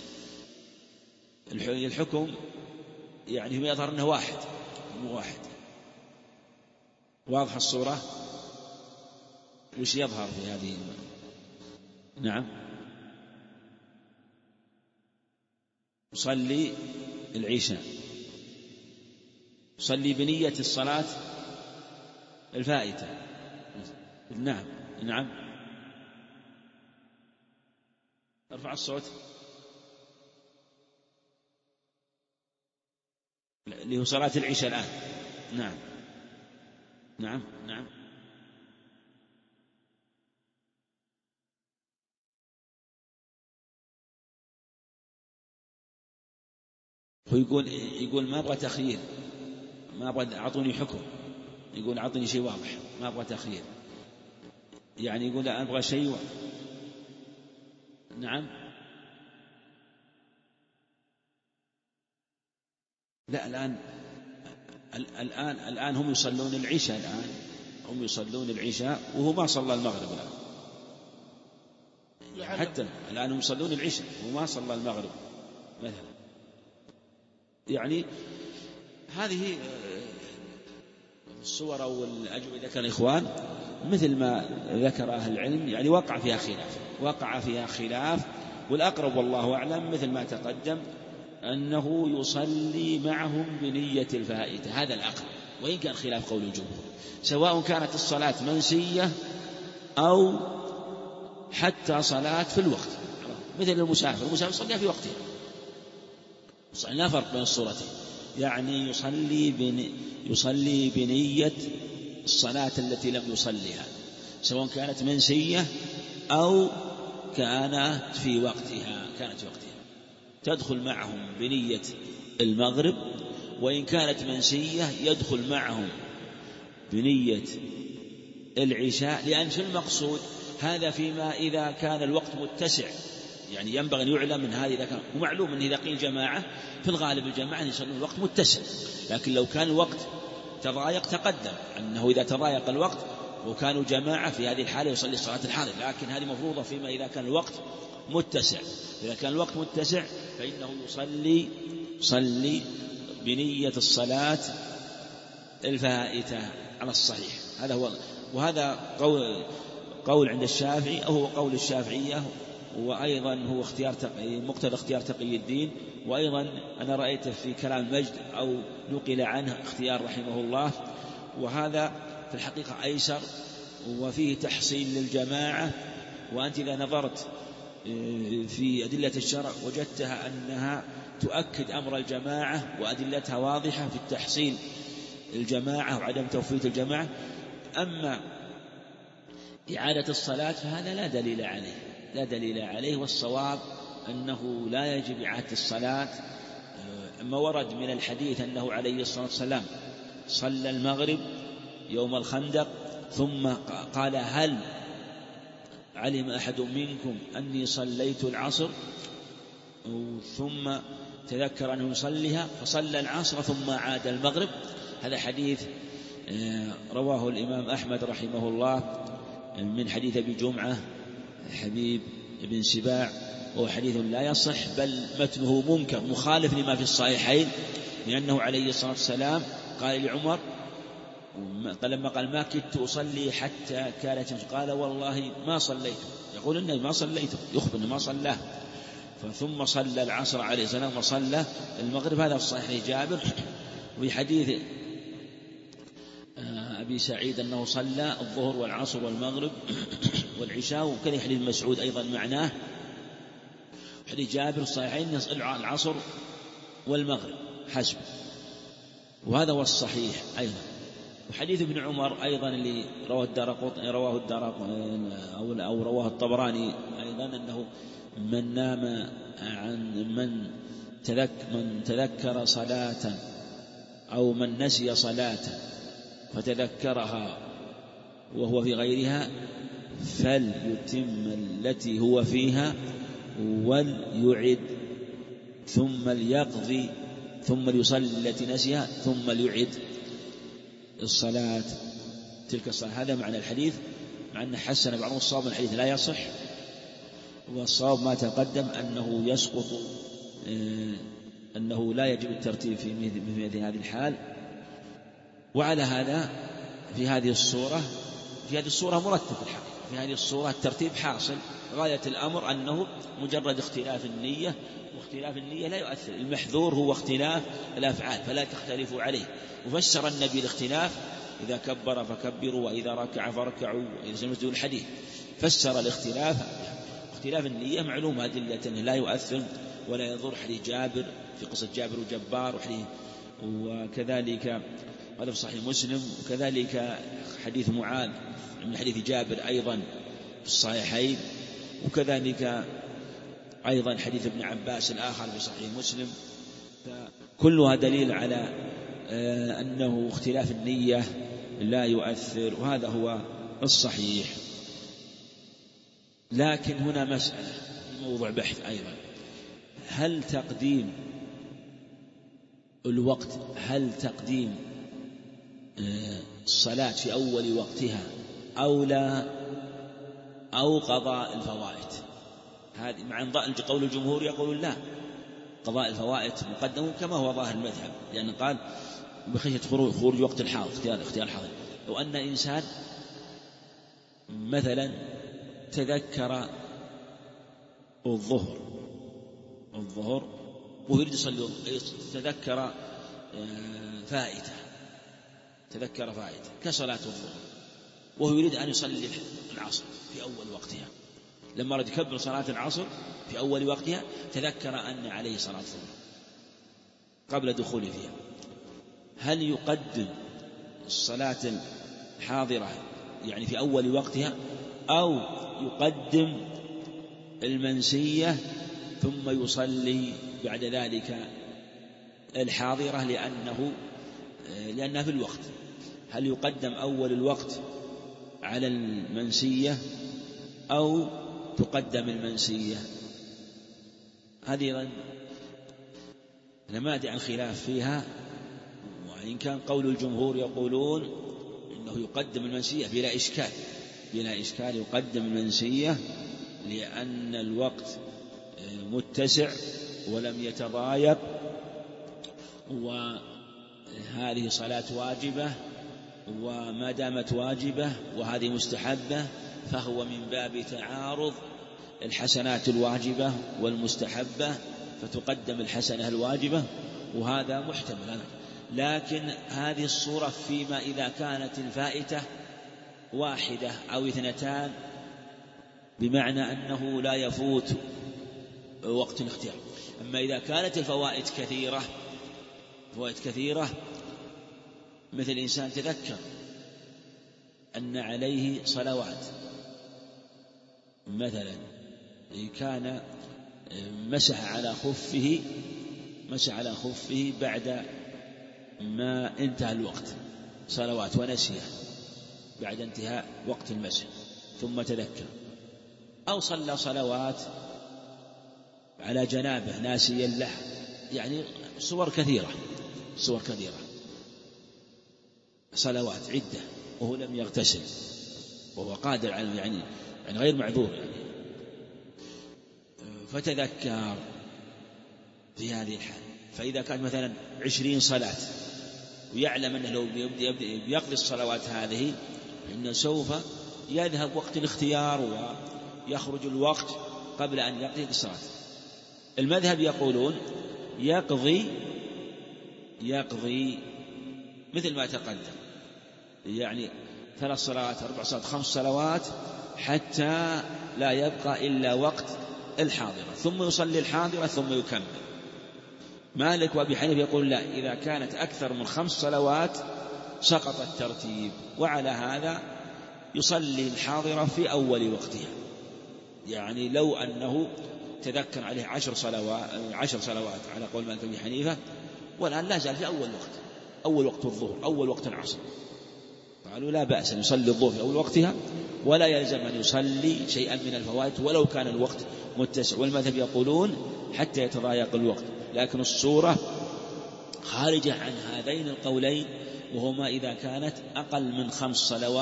الحكم يعني يظهر أنه واحد واضح الصورة. وش يظهر في هذه؟ نعم، يصلي العشاء، يصلي بنية الصلاة الفائتة. نعم ارفع الصوت. اللي هو صلاة العشاء الآن. نعم هو يقول ما أبغى تخيير، ما أبغى أعطوني حكم، يقول أعطني شيء واضح، ما أبغى تخيير، يعني يقول أبغى شيء نعم. لا الآن هم يصلون العشاء، هم يصلون العشاء وهو ما صلى المغرب الآن، حتى الآن هم يصلون العشاء وما صلى المغرب مثلا. يعني هذه الصور أو الأجوبة إذا كان إخوان مثل ما ذكر أهل العلم، يعني وقع فيها خلاف، والأقرب والله أعلم مثل ما تقدم أنه يصلي معهم بنية الفائتة، هذا الأقرب، وإن كان خلاف قول الجمهور، سواء كانت الصلاة منسية أو حتى صلاة في الوقت، مثل المسافر يصليها في وقتها، لا فرق بين الصورتين، يعني يصلي بنية الصلاة التي لم يصليها، سواء كانت منسية أو كانت في وقتها، تدخل معهم بنية المغرب، وإن كانت منسية يدخل معهم بنية العشاء، لأن في المقصود هذا فيما إذا كان الوقت متسع يعني ينبغي أن يعلم من هذه، إذا كان ومعلوم أن إذا قيل جماعة في الغالب الجماعة يصلون الوقت متسع، لكن لو كان الوقت تضايق تقدم أنه إذا تضايق الوقت وكانوا جماعة في هذه الحالة يصلي صلاة الحاضر، لكن هذه مفروضة فيما إذا كان الوقت متسع. إذا كان الوقت متسع فإنه يصلي بنية الصلاة الفائتة على الصحيح. هذا هو، وهذا قول عند الشافعي أو هو قول الشافعية، وأيضا هو مقتضى اختيار تقي الدين، وأيضا أنا رأيته في كلام المجد أو نقل عنه اختيار رحمه الله. وهذا في الحقيقة أيسر وفيه تحصيل للجماعة. وأنت إذا نظرت في أدلة الشرع وجدتها أنها تؤكد أمر الجماعة وأدلتها واضحة في التحصيل الجماعة وعدم توفيت الجماعة. أما إعادة الصلاة فهذا لا دليل عليه، والصواب أنه لا يجب إعادة الصلاة. أما ورد من الحديث أنه عليه الصلاة والسلام صلى المغرب يوم الخندق ثم قال: هل علم أحد منكم أني صليت العصر؟ ثم تذكر أنه يصليها فصلى العصر ثم عاد المغرب. هذا حديث رواه الإمام أحمد رحمه الله من حديث أبي جمعة حبيب بن سباع، وهو حديث لا يصح، بل متنه منكر مخالف لما في الصحيحين، لأنه عليه الصلاة والسلام قال لعمر لما قال: ما كدت أصلي حتى كانت الشمس، قال: والله ما صليت. يقول إنه ما صليته، يخبر إنه ما صلاه. ثم صلى العصر عليه السلام وصلى المغرب. هذا في صحيح جابر. وفي حديث أبي سعيد أنه صلى الظهر والعصر والمغرب والعشاء. وكان حديث مسعود أيضا معناه. حديث جابر الصحيحين العصر والمغرب حسب، وهذا هو الصحيح أيضا. وحديث ابن عمر أيضا اللي رواه الطبراني أيضا، أنه من نام عن من تذكر صلاة أو من نسي صلاة فتذكرها وهو في غيرها فليتم التي هو فيها وليعد ثم ليقضي ثم ليصلي التي نسيها ثم ليعد الصلاة تلك الصلاة. هذا معنى الحديث، مع أن حسن بعضهم الصواب الحديث لا يصح، والصواب ما تقدم أنه يسقط، أنه لا يجب الترتيب في مثل هذه الحال. وعلى هذا في هذه الصورة مرتب الحق، في هذه الصورة الترتيب حاصل. غاية الأمر أنه مجرد اختلاف النية، واختلاف النية لا يؤثر. المحذور هو اختلاف الأفعال فلا تختلفوا عليه. وفسر النبي الاختلاف: إذا كبر فكبروا وإذا ركع فاركعوا وإذا سجدوا. الحديث فسر الاختلاف. اختلاف النية معلوم أدلة لا يؤثر ولا يضر. حديث جابر في قصة جابر وجبار، وكذلك هذا في صحيح مسلم، وكذلك حديث معاذ من حديث جابر أيضا في الصحيحين، وكذلك أيضا حديث ابن عباس الآخر في صحيح مسلم. كلها دليل على أنه اختلاف النية لا يؤثر، وهذا هو الصحيح. لكن هنا مسألة موضوع بحث أيضا: هل تقديم الوقت، هل تقديم الصلاة في أول وقتها أولى أو قضاء الفوائت؟ هذه مع قول الجمهور يقول لا، قضاء الفوائت مقدم كما هو ظاهر المذهب، لأن قال بخشية خروج وقت الحاضر، اختيار الحاضر. لو أن إنسان مثلا تذكر الظهر ويريد يصلي، تذكر فائتة كصلاة الظهر، وهو يريد أن يصلي العصر في أول وقتها. لما رد يكبر صلاة العصر في أول وقتها تذكر أن عليه صلاة الظهر قبل دخول فيها. هل يقدم الصلاة الحاضرة يعني في أول وقتها، أو يقدم المنسية ثم يصلي بعد ذلك الحاضرة لأنها في الوقت؟ هل يقدم أول الوقت على المنسية أو تقدم المنسية؟ هذه نماذج عن خلاف فيها، وإن كان قول الجمهور يقولون إنه يقدم المنسية بلا إشكال يقدم المنسية، لأن الوقت متسع ولم يتضايق، وهذه صلاة واجبة، وما دامت واجبة وهذه مستحبة فهو من باب تعارض الحسنات الواجبة والمستحبة، فتقدم الحسنة الواجبة، وهذا محتمل. لكن هذه الصورة فيما إذا كانت الفائتة واحدة أو اثنتان، بمعنى أنه لا يفوت وقت الاختيار. أما إذا كانت الفوائد كثيرة، مثل إنسان تذكر أن عليه صلوات، مثلا كان مسح على خفه بعد ما انتهى الوقت صلوات ونسيه بعد انتهاء وقت المسح ثم تذكر، أو صلى صلوات على جنابه ناسيا له، يعني صور كثيرة صلوات عدة وهو لم يغتسل وهو قادر على يعني غير معذور فتذكر في هذه الحال. فإذا كانت مثلا 20 صلاة ويعلم أنه لو يقضي الصلوات هذه فإنه سوف يذهب وقت الاختيار ويخرج الوقت قبل أن يقضي الصلاة. المذهب يقولون يقضي مثل ما تقدم، يعني 3 صلوات 4 صلوات 5 صلوات حتى لا يبقى إلا وقت الحاضرة، ثم يصلي الحاضرة ثم يكمل. مالك وأبي حنيفة يقول لا، إذا كانت أكثر من 5 صلوات سقط الترتيب، وعلى هذا يصلي الحاضرة في أول وقتها. يعني لو أنه تذكر عليه 10 صلوات على قول مالك وأبي حنيفة، والآن لا زال في أول وقت الظهر أول وقت العصر، قالوا لا بأس أن يصلي الظهر في أول وقتها، ولا يلزم أن يصلي شيئا من الفوائد ولو كان الوقت متسع. والمذهب يقولون حتى يتضايق الوقت، لكن الصورة خارجة عن هذين القولين، وهما إذا كانت أقل من 5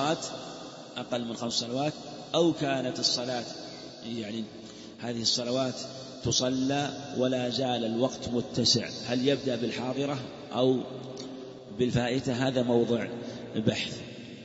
صلوات أو كانت الصلاة يعني هذه الصلوات تصلى ولا زال الوقت متسع، هل يبدأ بالحاضرة أو بالفائتة؟ هذا موضوع بحث.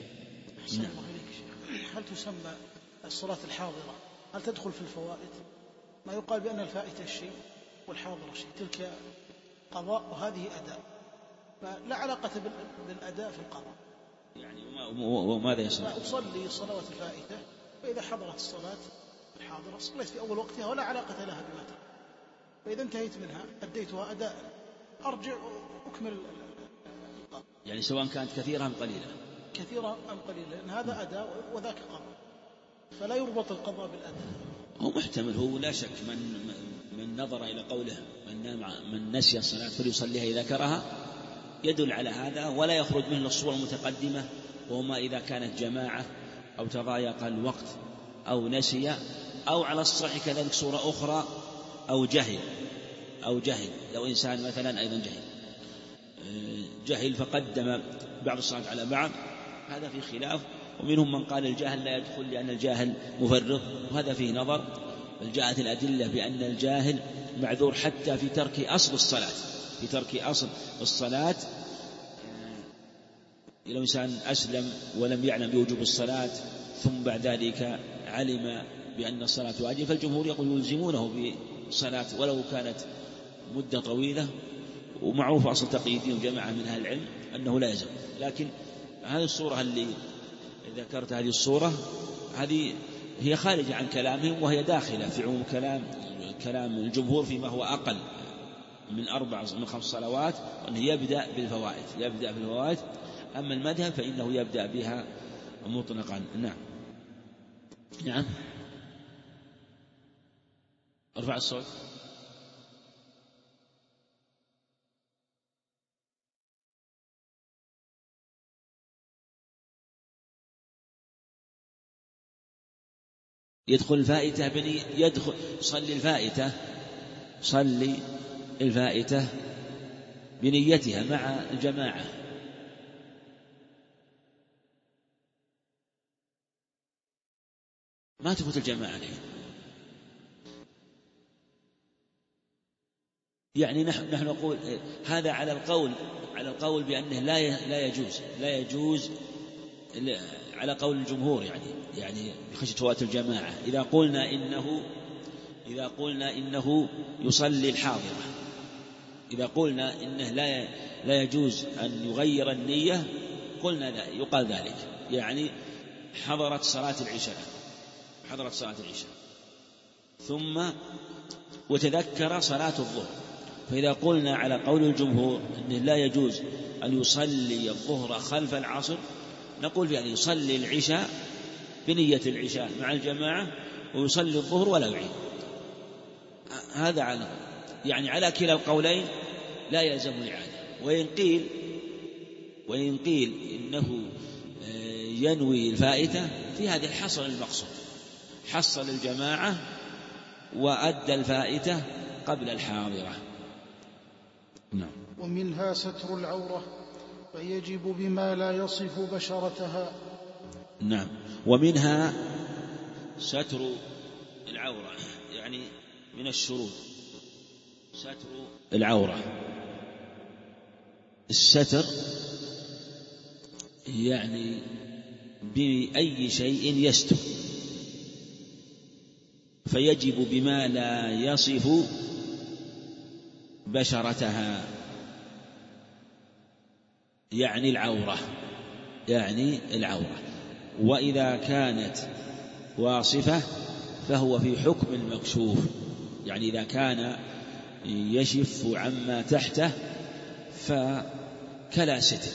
هل تسمى الصلاة الحاضرة هل تدخل في الفوائد؟ ما يقال بأن الفائتة شيء والحاضرة شيء، تلك قضاء وهذه أداء، فلا علاقة بالأداء في القضاء. يعني وماذا يصنع؟ أصلي صلوات الفائتة، فإذا حضرت الصلاة الحاضرة صليت في أول وقتها ولا علاقة لها بما تقع، فإذا انتهيت منها أديتها أداء، أرجع أكمل القضاء. يعني سواء كانت كثيرة أم قليلة، لأن هذا أداء وذاك قضاء، فلا يربط القضاء بالأداء. هو محتمل، هو لا شك من نظر إلى قوله من نسي الصلاة فليصليها إذا ذكرها يدل على هذا، ولا يخرج منه الصورة المتقدمة، وهما إذا كانت جماعة أو تضايق الوقت أو نسي، أو على الصحيح كذلك صورة أخرى أو جهل. لو إنسان مثلا أيضا جهل فقدم بعض الصلاة على بعض، هذا في خلاف، ومنهم من قال الجاهل لا يدخل لأن الجاهل مفرط، وهذا فيه نظر. جاءت الأدلة بأن الجاهل معذور حتى في ترك أصل الصلاة. لو إنسان أسلم ولم يعلم بوجوب الصلاة ثم بعد ذلك علم بأن الصلاة واجب، فالجمهور يقول يلزمونه بالصلاة ولو كانت مدة طويلة، ومعروف أصل تقييدين وجماعة من أهل العلم أنه لا يلزم. لكن هذه الصورة اللي ذكرت، هذه الصورة هذه هي خارجة عن كلامهم، وهي داخلة في عموم كلام الجمهور فيما هو أقل من 5 صلوات، وأنه يبدأ بالفوائد. أما المذهب فإنه يبدأ بها مطلقا. نعم ارفع الصوت. يدخل الفائتة يصلي الفائتة صلي الفائتة بنيتها مع الجماعة. ما تفوت الجماعة الحين. يعني نحن نقول هذا على القول بأنه لا يجوز على قول الجمهور، يعني بخشية فوات الجماعة. إذا قلنا إنه يصلي الحاضرة، إذا قلنا إنه لا يجوز أن يغير النية، قلنا لا يقال ذلك، يعني حضرت صلاة العشاء ثم وتذكر صلاة الظهر، فإذا قلنا على قول الجمهور أنه لا يجوز أن يصلي الظهر خلف العصر، نقول يعني يصلي العشاء بنية العشاء مع الجماعة ويصلي الظهر ولا يعيد. هذا على كلا القولين لا يلزم الإعادة. وإن قيل إنه ينوي الفائتة، في هذه الحصل المقصود، حصل الجماعة وأدى الفائتة قبل الحاضرة. نعم. ومنها ستر العورة، فيجب بما لا يصف بشرتها. نعم. ومنها ستر العورة، يعني من الشروط ستر العورة. الستر يعني بأي شيء يستر، فيجب بما لا يصف بشرتها، يعني العورة. وإذا كانت واصفة فهو في حكم المكشوف، يعني إذا كان يشف عما تحته فكلا ستر.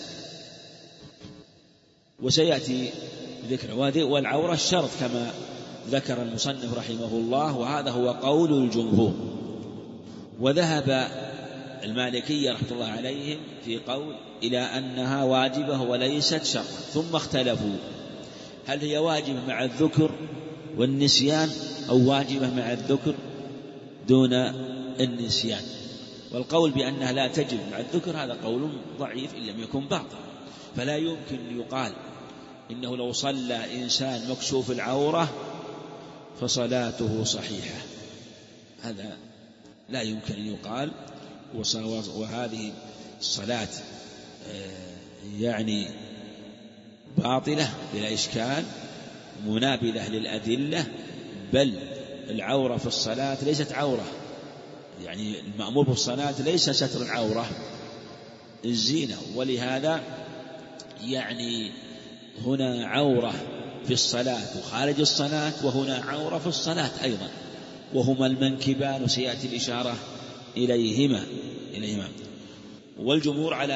وسيأتي ذكر. والعورة الشرط كما ذكر المصنف رحمه الله، وهذا هو قول الجمهور. وذهب المالكية رحمة الله عليهم في قول إلى أنها واجبة وليست شرطا، ثم اختلفوا هل هي واجبة مع الذكر والنسيان أو واجبة مع الذكر دون النسيان. والقول بأنها لا تجب مع الذكر هذا قول ضعيف إن لم يكن باطلا، فلا يمكن يقال إنه لو صلى إنسان مكشوف العورة فصلاته صحيحة، هذا لا يمكن أن يقال. وهذه الصلاة يعني باطلة بلا إشكال، منابذة للأدلة. بل العورة في الصلاة ليست عورة، يعني المأمور بالصلاة ليس ستر العورة الزينة. ولهذا يعني هنا عورة في الصلاة وخارج الصلاة، وهنا عورة في الصلاة أيضا، وهما المنكبان، وسيأتي الإشارة إليهما. والجمهور على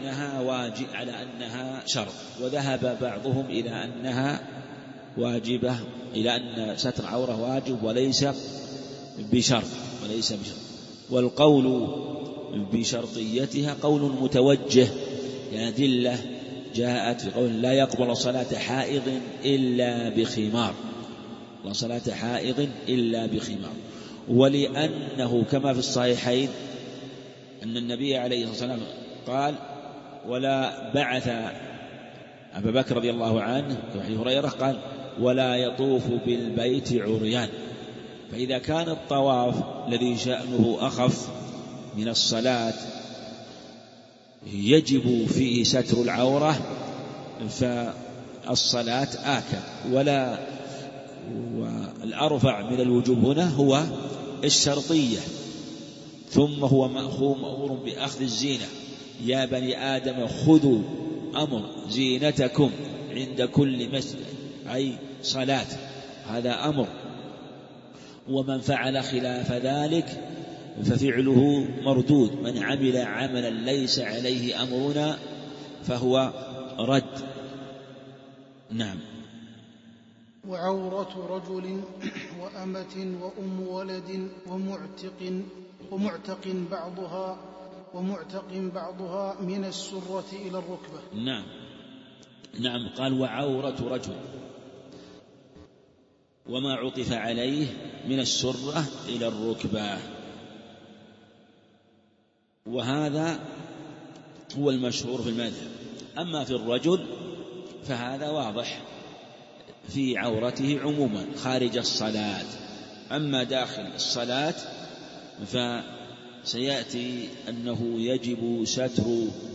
أنها شرط، وذهب بعضهم إلى أنها واجبة، إلى أن ستر عورة واجب وليس بشرط. والقول بشرطيتها قول متوجه، يعني أدلة جاءت في قول لا يقبل صلاة حائض إلا بخمار. ولأنه كما في الصحيحين أن النبي عليه الصلاة والسلام قال ولا بعث أبا بكر رضي الله عنه وحديث هريرة قال ولا يطوف بالبيت عريان. فإذا كان الطواف الذي شأنه أخف من الصلاة يجب فيه ستر العورة، فالصلاة آكد. والأرفع من الوجوب هنا هو الشرطية. ثم هو مأمور بأخذ الزينة، يا بني آدم خذوا أمر زينتكم عند كل مسجد، أي صلاة، هذا أمر. ومن فعل خلاف ذلك ففعله مردود، من عمل عملا ليس عليه أمرنا فهو رد. نعم. وعورة رجل وأمة وأم ولد ومعتق بعضها من السرة إلى الركبة. نعم. قال وعورة رجل، وما عطف عليه من السرة إلى الركبة. وهذا هو المشهور في المذهب. أما في الرجل فهذا واضح في عورته عموما خارج الصلاة. أما داخل الصلاة فسيأتي أنه يجب ستر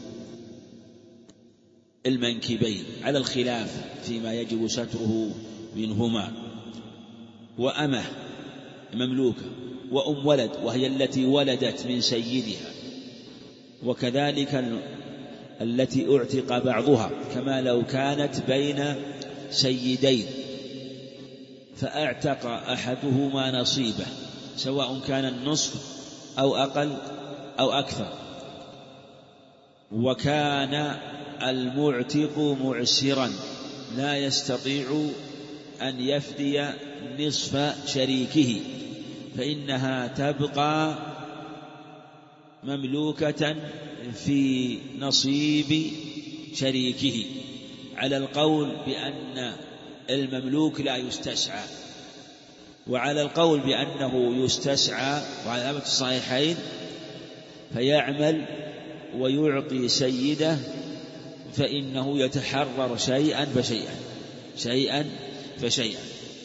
المنكبين على الخلاف فيما يجب ستره منهما. وأمه مملوكة، وأم ولد وهي التي ولدت من سيدها، وكذلك التي اعتق بعضها، كما لو كانت بين سيدين فاعتق أحدهما نصيبه سواء كان النصف أو أقل أو أكثر، وكان المعتق معسرا لا يستطيع أن يفدي نصف شريكه، فإنها تبقى مملوكة في نصيب شريكه، على القول بأن المملوك لا يستسعى، وعلى القول بأنه يستسعى وعلى أمة الصحيحين فيعمل ويعطي سيده فإنه يتحرر شيئا فشيئا.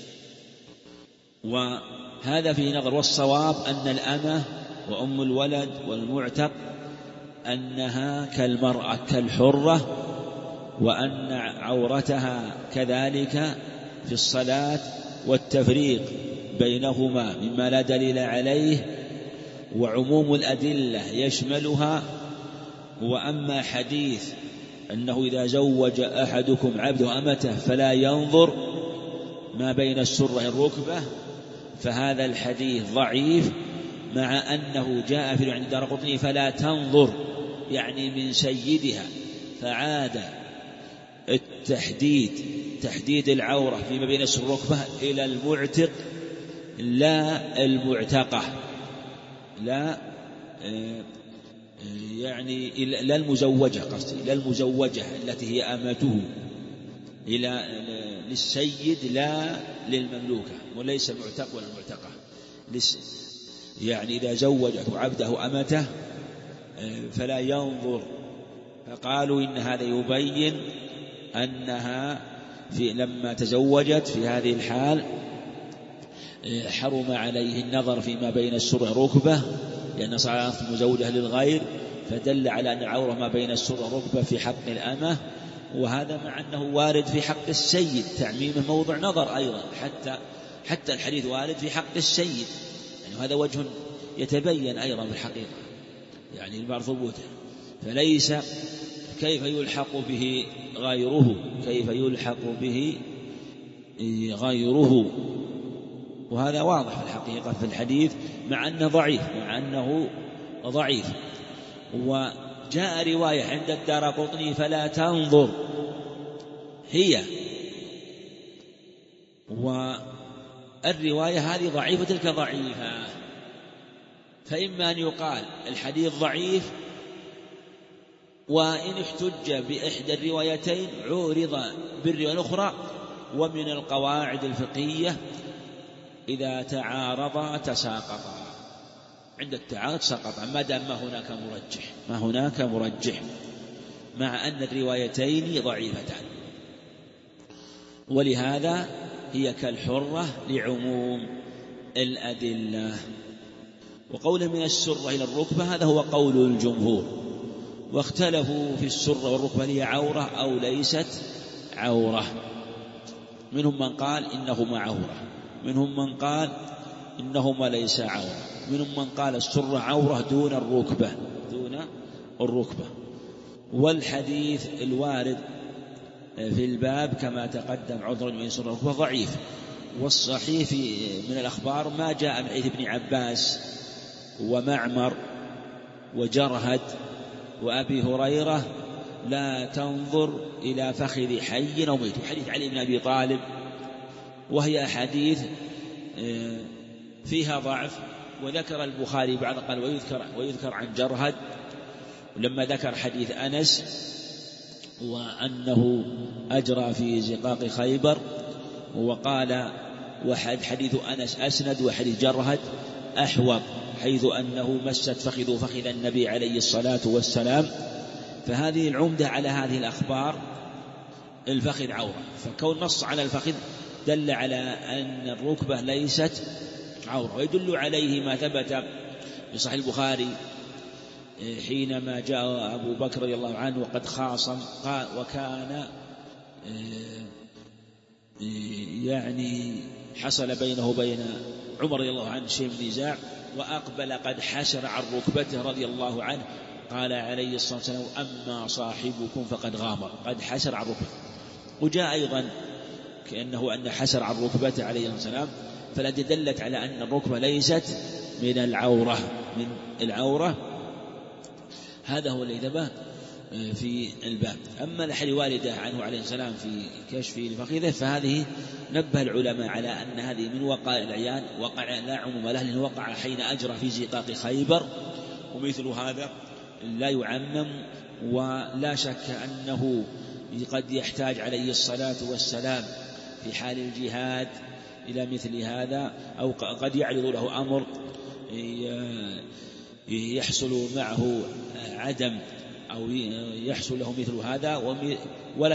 وهذا فيه نظر. والصواب أن الأمة وأم الولد والمعتق أنها كالمرأة كالحرة، وأن عورتها كذلك في الصلاة، والتفريق بينهما مما لا دليل عليه، وعموم الأدلة يشملها. وأما حديث أنه إذا زوج أحدكم عبده أمته فلا ينظر ما بين السرة الركبة، فهذا الحديث ضعيف، مع أنه جاء في عند الدارقطني فلا تنظر يعني من سيدها، فعاد تحديد العورة فيما بين السرة الركبة إلى المعتق لا المعتقة، لا يعني لا المزوجة، قصدي لا المزوجة التي هي أمته، إلى للسيد لا للمملوكة، وليس المعتق ولا المعتقة. يعني إذا زوجت عبده أمته فلا ينظر، فقالوا إن هذا يبين أنها لما تزوجت في هذه الحال حرم عليه النظر فيما بين السرة والركبة، لأن صارت مزوجة للغير، فدل على أن العورة ما بين السرة والركبة في حق الأمة. وهذا مع أنه وارد في حق السيد، تعميمه موضع نظر أيضا، حتى الحديث وارد في حق السيد، يعني هذا وجه يتبين أيضا بالحقيقة يعني البعض ثبوته. فليس كيف يلحق به غيره، وهذا واضح في الحقيقة في الحديث، مع أنه ضعيف. وجاء رواية عند الدارقطني فلا تنظر هي، والرواية هذه ضعيفة تلك ضعيفة، فإما أن يقال الحديث ضعيف، وإن احتج بإحدى الروايتين عورض بالرواية الأخرى. ومن القواعد الفقهية إذا تعارضا تساقطا، عند التعارض سقطا ما دام ما هناك مرجح مع أن الروايتين ضعيفتان. ولهذا هي كالحرة لعموم الأدلة. وقول من السرة إلى الركبة هذا هو قول الجمهور، واختلفوا في السرة والركبة هي عورة أو ليست عورة. منهم من قال إنهما عورة، منهم من قال إنهما ليس عورة، منهم من قال السرة عورة دون الركبة. والحديث الوارد في الباب كما تقدم عذر من سرة الركبة ضعيف. والصحيح من الأخبار ما جاء من حديث ابن عباس ومعمر وجرهد وأبي هريرة لا تنظر إلى فخذ حي أو ميت، حديث علي بن أبي طالب، وهي أحاديث فيها ضعف. وذكر البخاري بعض قال ويذكر عن جرهد، لما ذكر حديث أنس وأنه أجرى في زقاق خيبر، وقال حديث أنس أسند وحديث جرهد أحوط، حيث أنه مست فخذ النبي عليه الصلاة والسلام. فهذه العمدة على هذه الأخبار الفخذ عورة، فكون نص على الفخذ دل على أن الركبة ليست عورة. ويدل عليه ما ثبت في صحيح البخاري حينما جاء أبو بكر رضي الله عنه وقد خاصم وكان يعني حصل بينه وبين عمر رضي الله عنه شيء من نزاع، وأقبل قد حشر عن ركبته رضي الله عنه، قال عليه الصلاة والسلام: أما صاحبكم فقد غامر، قد حشر عن ركبته. وجاء أيضا كأنه أن حشر عن ركبته عليه السلام، فالتي دلت على أن الركبة ليست من العورة. هذا هو الذي ثبت في الباب. أما الحديث والده عنه عليه السلام في كشف فخذه، فهذه نبه العلماء على أن هذه من وقائع العيان، وقع لا عموم له، لأنه وقع حين أجرى في زقاق خيبر، ومثل هذا لا يعمم. ولا شك أنه قد يحتاج عليه الصلاة والسلام في حال الجهاد إلى مثل هذا، أو قد يعرض له أمر يحصل معه عدم أو يحصل له مثل هذا، ولا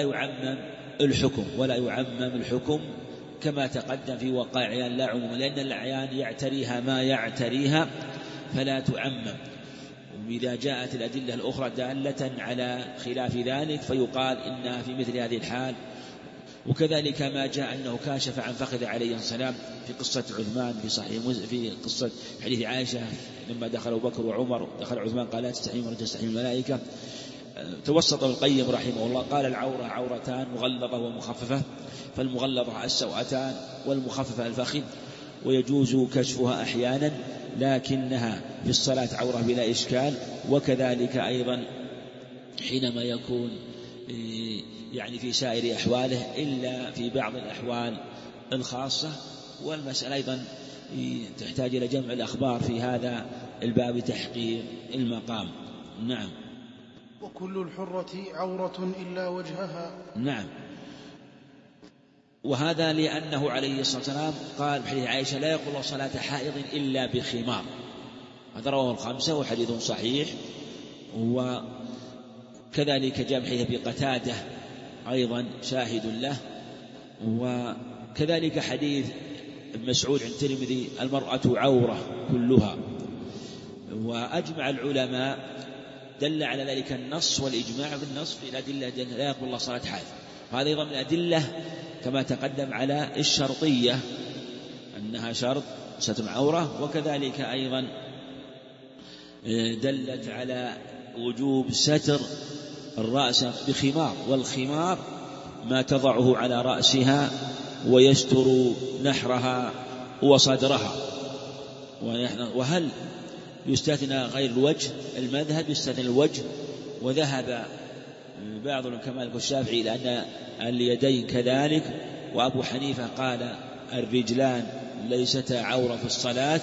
يعمم الحكم كما تقدم في وقائع لا عموم، لأن الأعيان يعتريها ما يعتريها فلا تعمم. وإذا جاءت الأدلة الأخرى دالة على خلاف ذلك فيقال إنها في مثل هذه الحال. وكذلك ما جاء أنه كاشف عن فخذ عليه السلام في قصة عثمان في صحيح في قصة حديث عائشة لما دخل أبو بكر وعمر، دخل عثمان قال: لا تستحي من تستحي الملائكة. توسط القيم رحمه الله قال: العورة عورتان، مغلظة ومخففة، فالمغلظة السوأتان والمخففة الفخذ، ويجوز كشفها أحيانا، لكنها في الصلاة عورة بلا إشكال. وكذلك أيضا حينما يكون يعني في سائر أحواله إلا في بعض الأحوال الخاصة. والمسألة أيضا تحتاج إلى جمع الأخبار في هذا الباب تحقيق المقام. نعم. وكل الحرة عورة إلا وجهها. نعم. وهذا لأنه عليه الصلاة والسلام قال في حديث عائشة: لا يقبل صلاة حائض إلا بخمار. هذا رواه الخمسة وحديث صحيح. وكذلك جاء في حديث قتادة أيضا شاهد له. وكذلك حديث مسعود عند الترمذي: المرأة عورة كلها. وأجمع العلماء دل على ذلك النص والإجماع بالنص في الأدلة لا يقبل الله صلاة حائض. وهذا أيضا من الأدلة كما تقدم على الشرطية أنها شرط ستر عورة. وكذلك أيضا دلت على وجوب ستر الرأس بخمار، والخمار ما تضعه على رأسها ويستر نحرها وصدرها. وهل يستثنى غير الوجه؟ المذهب يستثنى الوجه، وذهب بعض العلماء الشافعي إلى أن اليدين كذلك، وأبو حنيفة قال الرجلان ليستا عورة في الصلاة.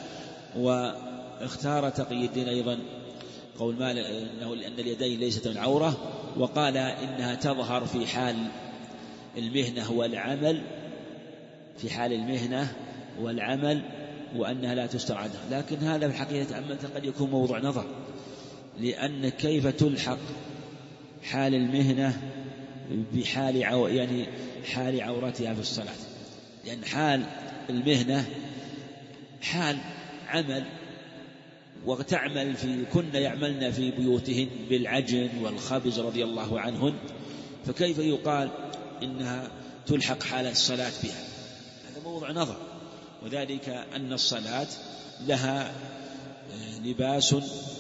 واختار تقي الدين أيضا قول مالك أنه لأن اليدين ليست من عورة، وقال إنها تظهر في حال المهنة والعمل، في حال المهنة والعمل، وأنها لا تستر عنها. لكن هذا في الحقيقة أمة قد يكون موضوع نظر، لأن كيف تلحق حال المهنة بحال يعني حال عورتها في الصلاة؟ لأن حال المهنة حال عمل، وتعمل كن يعملن في بيوتهن بالعجن والخبز رضي الله عنهن، فكيف يقال إنها تلحق حال الصلاة بها؟ هذا موضوع نظر. وذلك أن الصلاة لها لباس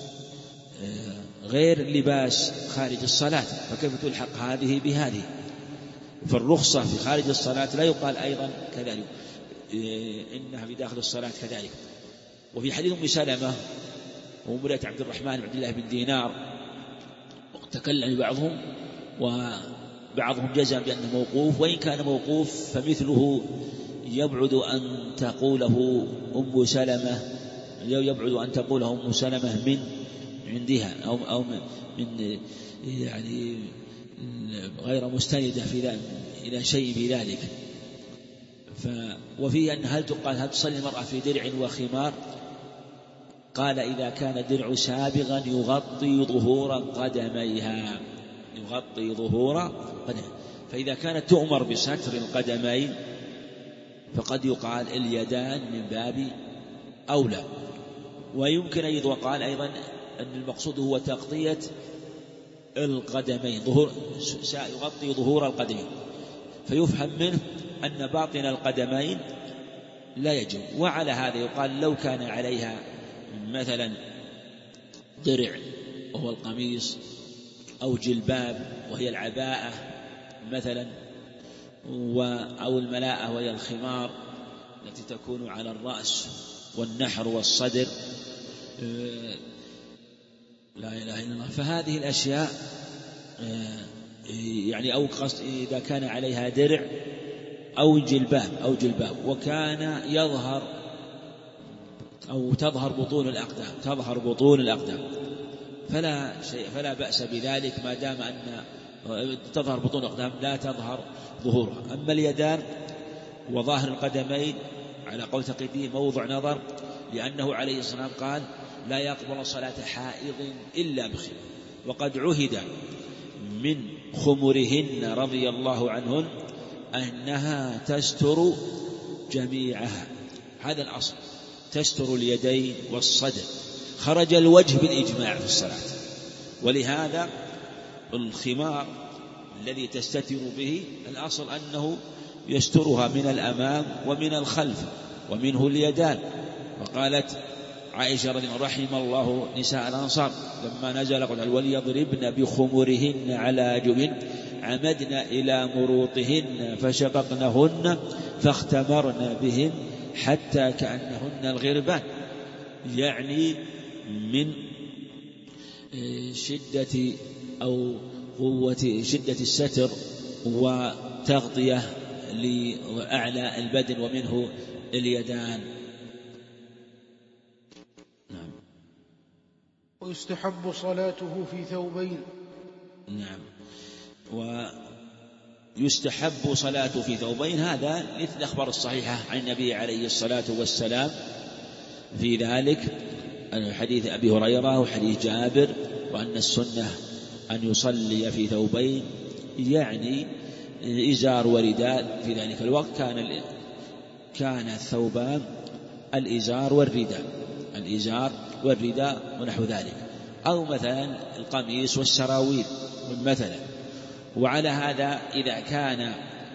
غير لباس خارج الصلاة، فكيف تلحق هذه بهذه؟ فالرخصة في خارج الصلاة لا يقال أيضا كذلك إنها في داخل الصلاة كذلك. وفي حديث أم سلمة ومرأة عبد الرحمن بن عبد الله بن دينار تكلم بعضهم، وبعضهم جزم بأنه موقوف، وإن كان موقوف فمثله يبعد أن تقوله أم سلمة، يبعد أن تقوله أم سلمة من عندها أو من يعني غير مستندة في إلى شيء في ذلك. وفيه أن هل تصلي المرأة في درع وخمار؟ قال إذا كان الدرع سابغا يغطي ظهور قدميها، يغطي ظهور قدميها. فإذا كانت تؤمر بستر القدمين فقد يقال اليدان من باب أولى. ويمكن أن يقال أيضا أن المقصود هو تغطية القدمين، يغطي ظهور القدمين، فيفهم منه أن باطن القدمين لا يجب. وعلى هذا يقال لو كان عليها مثلا درع وهو القميص، أو جلباب وهي العباءة مثلا، أو الملاءة وهي الخمار التي تكون على الرأس والنحر والصدر، لا إله إلا الله، فهذه الأشياء يعني أو إذا كان عليها درع أو جلباب وكان يظهر أو تظهر بطون الأقدام فلا بأس بذلك، ما دام أن تظهر بطون الأقدام لا تظهر ظهورها. أما اليدان وظاهر القدمين على قول تقييدين موضع نظر، لأنه عليه الصلاة والسلام قال لا يقبل صلاة حائض إلا بخمار، وقد عهد من خمرهن رضي الله عنهن أنها تستر جميعها، هذا الأصل، تستر اليدين والصدر، خرج الوجه بالإجماع في الصلاة. ولهذا الخمار الذي تستتر به الأصل أنه يسترها من الأمام ومن الخلف ومنه اليدان. وقالت عائشة رضي الله عنها رحم الله نساء الأنصار لما نزل قال وليضربن بخمرهن على جبن عمدن إلى مروطهن فشققنهن فاختمرن بهن حتى كأنهن الغربان، يعني من شدة أو قوة شدة الستر وتغطية لأعلى البدن ومنه اليدان. نعم. ويستحب صلاته في ثوبين. نعم. ويستحب صلاته في ثوبين، هذا مثل الأخبار الصحيحة عن النبي عليه الصلاة والسلام في ذلك، حديث أبي هريرة وحديث جابر، وأن السنة أن يصلي في ثوبين، يعني إزار ورداء. في ذلك الوقت كان الثوبان الإزار والرداء ونحو ذلك، أو مثلا القميص والسراويل مثلا. وعلى هذا إذا كان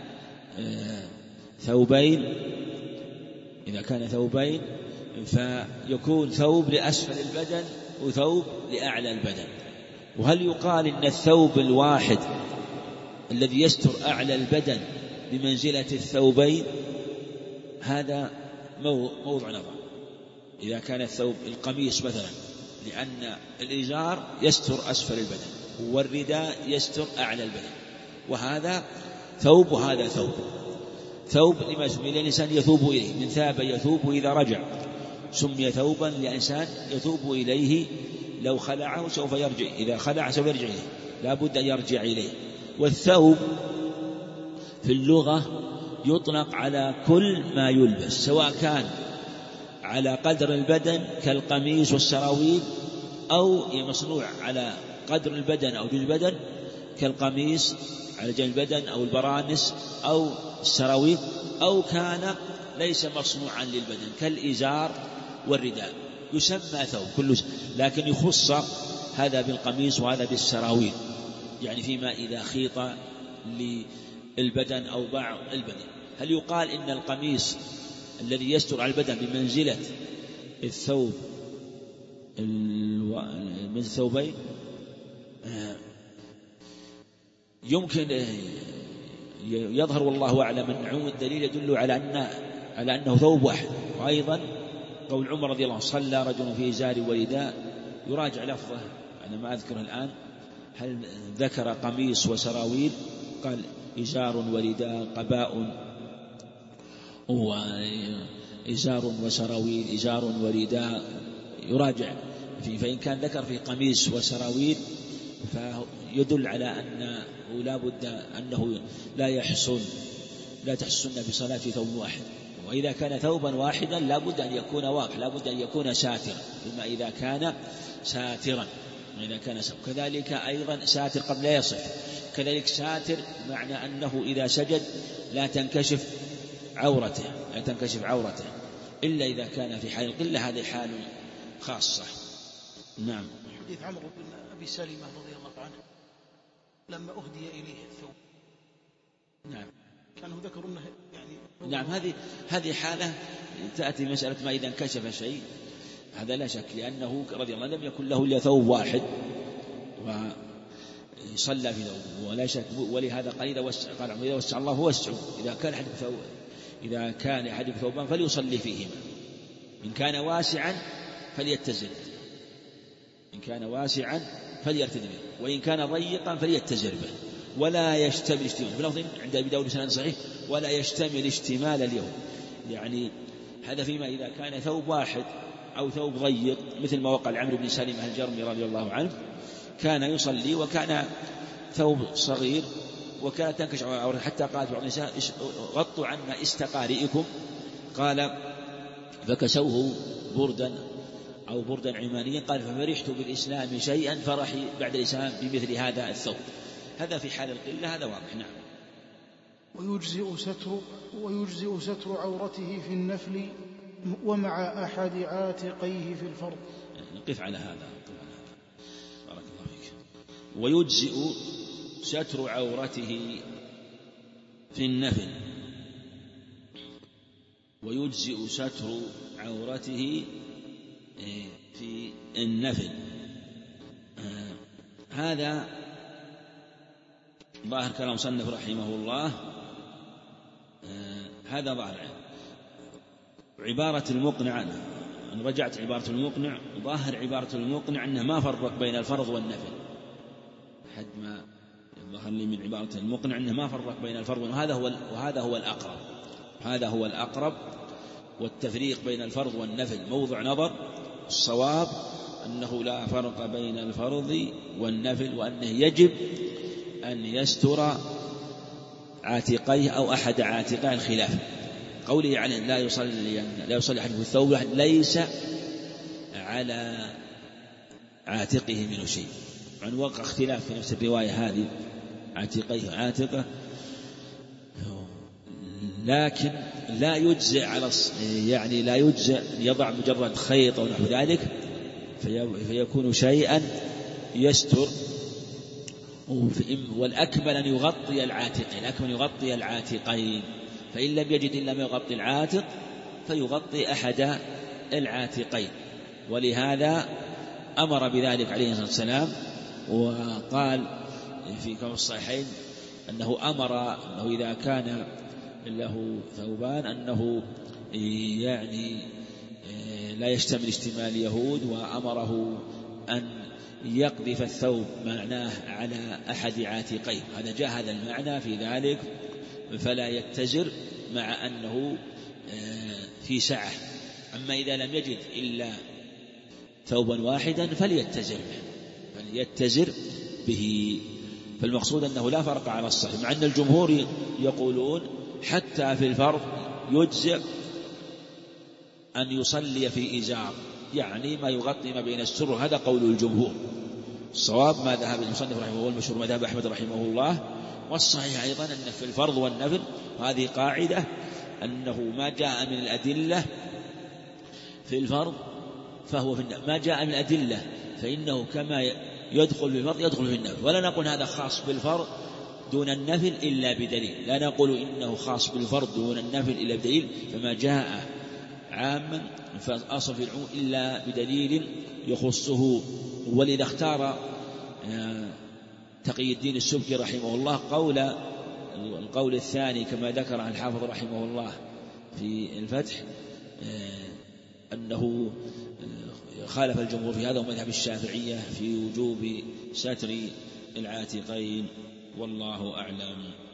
ثوبين فيكون ثوب لأسفل البدن وثوب لأعلى البدن. وهل يقال إن الثوب الواحد الذي يستر أعلى البدن بمنزلة الثوبين؟ هذا موضع نظر. إذا كان الثوب القميص مثلا، لأن الإزار يستر أسفل البدن والرداء يستر أعلى البدن، وهذا ثوب وهذا ثوب لما سمي الإنسان يثوب إليه، من ثاب يثوب إذا رجع، سمي ثوبا لإنسان يثوب إليه، لو خلعه سوف يرجع، إذا خلع سوف يرجع إليه، لا بد أن يرجع إليه. والثوب في اللغة يطلق على كل ما يلبس، سواء كان على قدر البدن كالقميص والسراويل، أو مصنوع على قدر البدن أو جزء البدن كالقميص على جنب البدن أو البرانس أو السراويل، أو كان ليس مصنوعا للبدن كالإزار والرداء، يسمى ثوب كله، لكن يخص هذا بالقميص وهذا بالسراويل، يعني فيما إذا خيط للبدن أو بعض البدن. هل يقال إن القميص الذي يستر على البدن بمنزلة الثوب من الثوبين؟ يمكن يظهر والله أعلم أن عموم الدليل يدل على أنه ثوب واحد. وأيضا قول عمر رضي الله عنه صلى رجل في إزار ورداء، يراجع لفظه أنا ما أذكر الآن، هل ذكر قميص وسراويل؟ قال إزار ورداء، قباء وإزار وسراويل، إزار ورداء، يراجع فيه، فإن كان ذكر في قميص وسراويل فيدل على أنه لا بد أنه لا تحسن بصلاة ثوب واحد، وإذا كان ثوبا واحدا لا بد أن يكون واضح، لا بد أن يكون ساترا، بما إذا كان ساترا، وإذا كان ساترا كذلك أيضا ساتر قبل لا يصف، كذلك ساتر معنى أنه إذا سجد لا تنكشف عورته، لا تنكشف عورته إلا إذا كان في حال القلة، هذه حال خاصة. نعم. حديث عمرو بن أبي سلمة رضي الله عنه لما أهدي إليه الثوب، نعم، كانوا ذكروا أنه يعني نعم، هذه حالة تأتي مسألة ما إذا انكشف شيء، هذا لا شك، لأنه رضي الله عنه لم يكن له إلا ثوب واحد وصلى في ثوبه، ولا شك، ولهذا قال إذا وسع الله وسعوا، إذا كان أحدكم ثوبان فليصلي فيهما، إن كان واسعا فليتزر، إن كان واسعا فليرتد به، وإن كان ضيقا فليتزر به، ولا يشتمل اشتمال، بلفظ عند أبي داود بسند صحيح ولا يشتمل اشتمال اليوم، يعني هذا فيما إذا كان ثوب واحد أو ثوب ضيق، مثل ما وقع لعمرو بن سلمة الجرمي رضي الله عنه، كان يصلي وكان ثوب صغير وكانت تنكشف عورته، حتى قالت بعض النساء غطوا عنا استقارئكم، قال فكسوه بردا أو بردا عمانيا، قال ففرحت بالإسلام شيئا فرحي بعد الإسلام بمثل هذا الثوب، هذا في حال القلة، هذا واضح. نعم. ويجزئ ستر عورته في النفل ومع أحد عاتقيه في الفرض. نقف على هذا، بارك الله فيك. ويجزئ ستر عورته في النفل، ويجزئ ستر عورته في النفل، هذا ظاهر كلام مصنف رحمه الله، هذا ظاهر عبارة المقنع. أنا رجعت عبارة المقنع، ظاهر عبارة المقنع أنه ما فرق بين الفرض والنفل، حد ما ظهر لي من عبارة المقنع أنه ما فرق بين الفرض، وهذا هو الأقرب، هذا هو الأقرب، والتفريق بين الفرض والنفل موضع نظر، الصواب أنه لا فرق بين الفرض والنفل، وأنه يجب أن يستر عاتقيه أو أحد عاتقيه، الخلاف قوله يعني لا يصلي أحد بالثوب ليس على عاتقه منه شيء، عن وقع اختلاف في نفس الرواية هذه، عاتقيه عاتقه، لكن لا يجزئ يعني لا يجزئ يضع مجرد خيط أو نحو ذلك فيكون شيئا يستر، والأكمل أن يغطي العاتقين، الأكمل يغطي العاتقين، فإن لم يجد إلا ما يغطي العاتق فيغطي أحد العاتقين، ولهذا أمر بذلك عليه الصلاة والسلام، وقال في كتاب الصحيحين أنه أمر أنه إذا كان له ثوبان أنه يعني لا يشتمل اشتمال اليهود، وأمره أن يقذف الثوب معناه على أحد عاتقيه، هذا جاء هذا المعنى في ذلك، فلا يتزر مع أنه في سعة. أما إذا لم يجد إلا ثوبا واحدا فليتزر به، فالمقصود أنه لا فرق على الصحيح، مع أن الجمهور يقولون حتى في الفرض يجزئ أن يصلي في إزار، يعني ما يغطي ما بين السر، هذا قول الجمهور. الصواب ما ذهب المصنف رحمه الله، والمشهور مذهب أحمد رحمه الله، والصحيح أيضا أن في الفرض والنفل، هذه قاعدة أنه ما جاء من الأدلة في الفرض فهو في النفل، ما جاء من الأدلة فإنه كما يدخل في الفرض يدخل في النفل، ولا نقول هذا خاص بالفرض دون النفل إلا بدليل، لا نقول إنه خاص بالفرض دون النفل إلا بدليل، فما جاء عاما فأصل في العموم إلا بدليل يخصه. ولذا اختار تقي الدين السبكي رحمه الله القول الثاني كما ذكر عن الحافظ رحمه الله في الفتح، أنه خالف الجمهور في هذا، ومذهب الشافعية في وجوب ستر العاتقين، والله أعلم.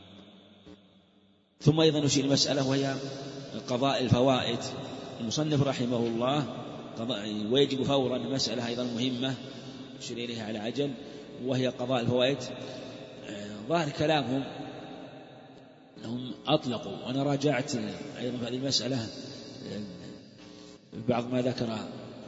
ثم أيضا نشير مسألة وهي قضاء الفوائد، المصنف رحمه الله ويجب فورا، مسألة أيضا مهمة نشير إليها على عجل، وهي قضاء الفوائد. ظاهر كلامهم أنهم أطلقوا. وأنا راجعت أيضا في هذه المسألة بعض ما ذكر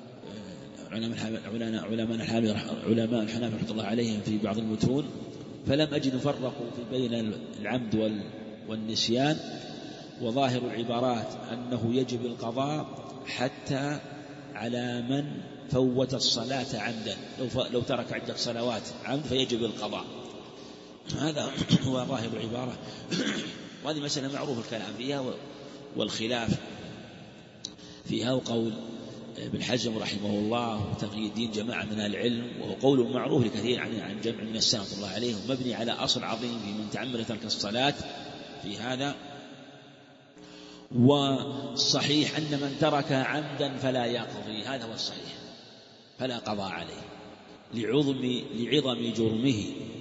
علماء الحنابلة رحمة الله عليهم في بعض المتون، فلم أجد فرقوا في بين العمد والنسيان. وظاهر العبارات أنه يجب القضاء حتى على من فوت الصلاة عمدا، لو ترك عدة صلوات عمد فيجب القضاء. هذا هو ظاهر العبارة. وهذه مسألة معروف الكلام فيها والخلاف فيها، وقول ابن حزم رحمه الله وتقي الدين جماعة من العلم، وهو قول معروف لكثير عن جمع من السلف الله عليهم، مبني على أصل عظيم في من تعمد ترك الصلاة في هذا. والصحيح أن من ترك عمدا فلا يقضي، هذا هو الصحيح، فلا قضاء عليه لعظم جرمه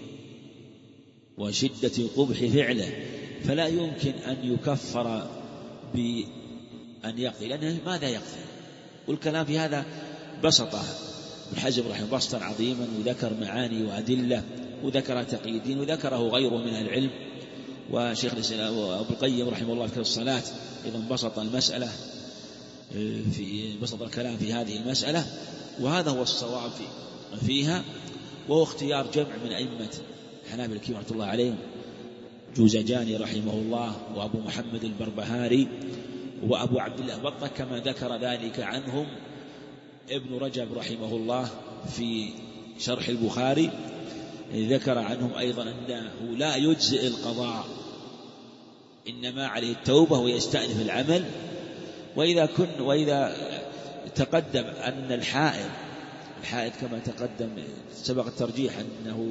وشدة قبح فعله، فلا يمكن أن يكفر بأن يقضي، لأنه ماذا يقضي؟ والكلام في هذا بسطه ابن حزم رحمه بسطا عظيما، وذكر معاني وأدلة، وذكر تقي الدين، وذكره غيره من العلم، وشيخ الإسلام وأبو القيم رحمه الله في الصلاة أيضا بسط المسألة بسط الكلام في هذه المسألة. وهذا هو الصواب فيها، وهو اختيار جمع من أئمة الحنابلة رحمة الله عليهم، جوزجاني رحمه الله، وأبو محمد البربهاري، وأبو عبد الله بطة، كما ذكر ذلك عنهم ابن رجب رحمه الله في شرح البخاري، ذكر عنهم أيضا أنه لا يجزئ القضاء، إنما عليه التوبة ويستأنف العمل. وإذا تقدم أن الحائض كما تقدم سبق الترجيح أنه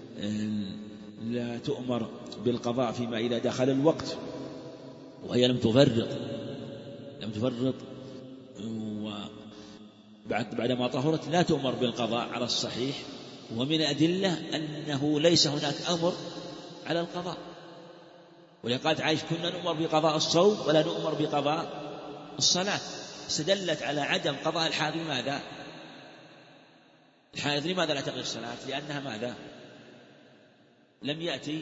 لا تؤمر بالقضاء فيما إذا دخل الوقت وهي لم تفرط بعدما طهرت لا تؤمر بالقضاء على الصحيح. ومن أدلة أنه ليس هناك أمر على القضاء، ولقد عائشة كنا نؤمر بقضاء الصوم ولا نؤمر بقضاء الصلاة، استدلت على عدم قضاء الحائض. لماذا؟ الحائض لماذا لا تقضي الصلاة؟ لأنها ماذا؟ لم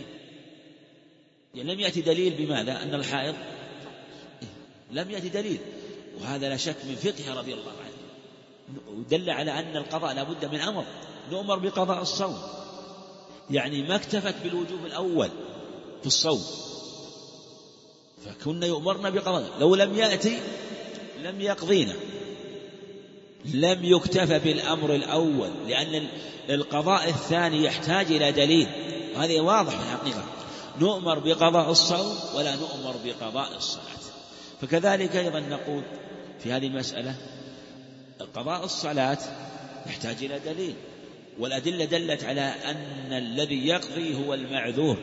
يأتي دليل بماذا؟ أن الحائض لم يأتي دليل، وهذا لا شك من فقه رضي الله عنه، ودل على أن القضاء لا بد من أمر. نؤمر بقضاء الصوم، يعني ما اكتفت بالوجوب الأول في الصوم، فكنا يؤمرنا بقضاء. لو لم يأتي لم يقضينا، لم يكتفى بالأمر الأول، لأن القضاء الثاني يحتاج إلى دليل، وهذا واضح في الحقيقة. نؤمر بقضاء الصوم ولا نؤمر بقضاء الصلاة. فكذلك أيضا نقول في هذه المسألة قضاء الصلاة يحتاج إلى دليل، والأدلة دلت على أن الذي يقضي هو المعذور،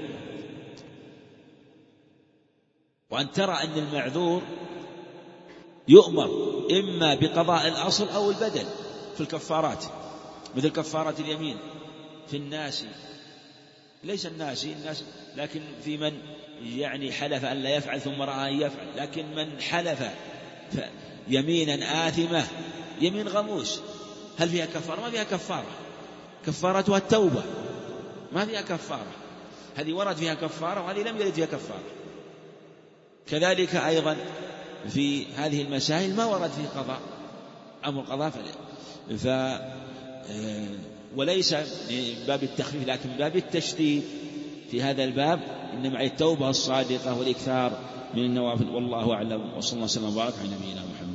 وأن ترى أن المعذور يؤمر إما بقضاء الأصل أو البدل في الكفارات، مثل كفارة اليمين في الناس، ليس الناس لكن في من يعني حلف أن لا يفعل ثم رأى أن يفعل، لكن من حلف يمينا آثمة، يمين غموس، هل فيها كفارة؟ ما فيها كفارة، كفارتها التوبة، ما فيها كفارة. هذه ورد فيها كفارة وهذه لم يرد فيها كفارة. كذلك أيضا في هذه المسائل ما ورد فيه قضاء، أمر قضاء وليس من باب التخفيف لكن من باب التشديد في هذا الباب، إنما التوبة الصادقة والإكثار من النوافل. والله أعلم، وصلى الله وسلم وبارك على نبينا محمد.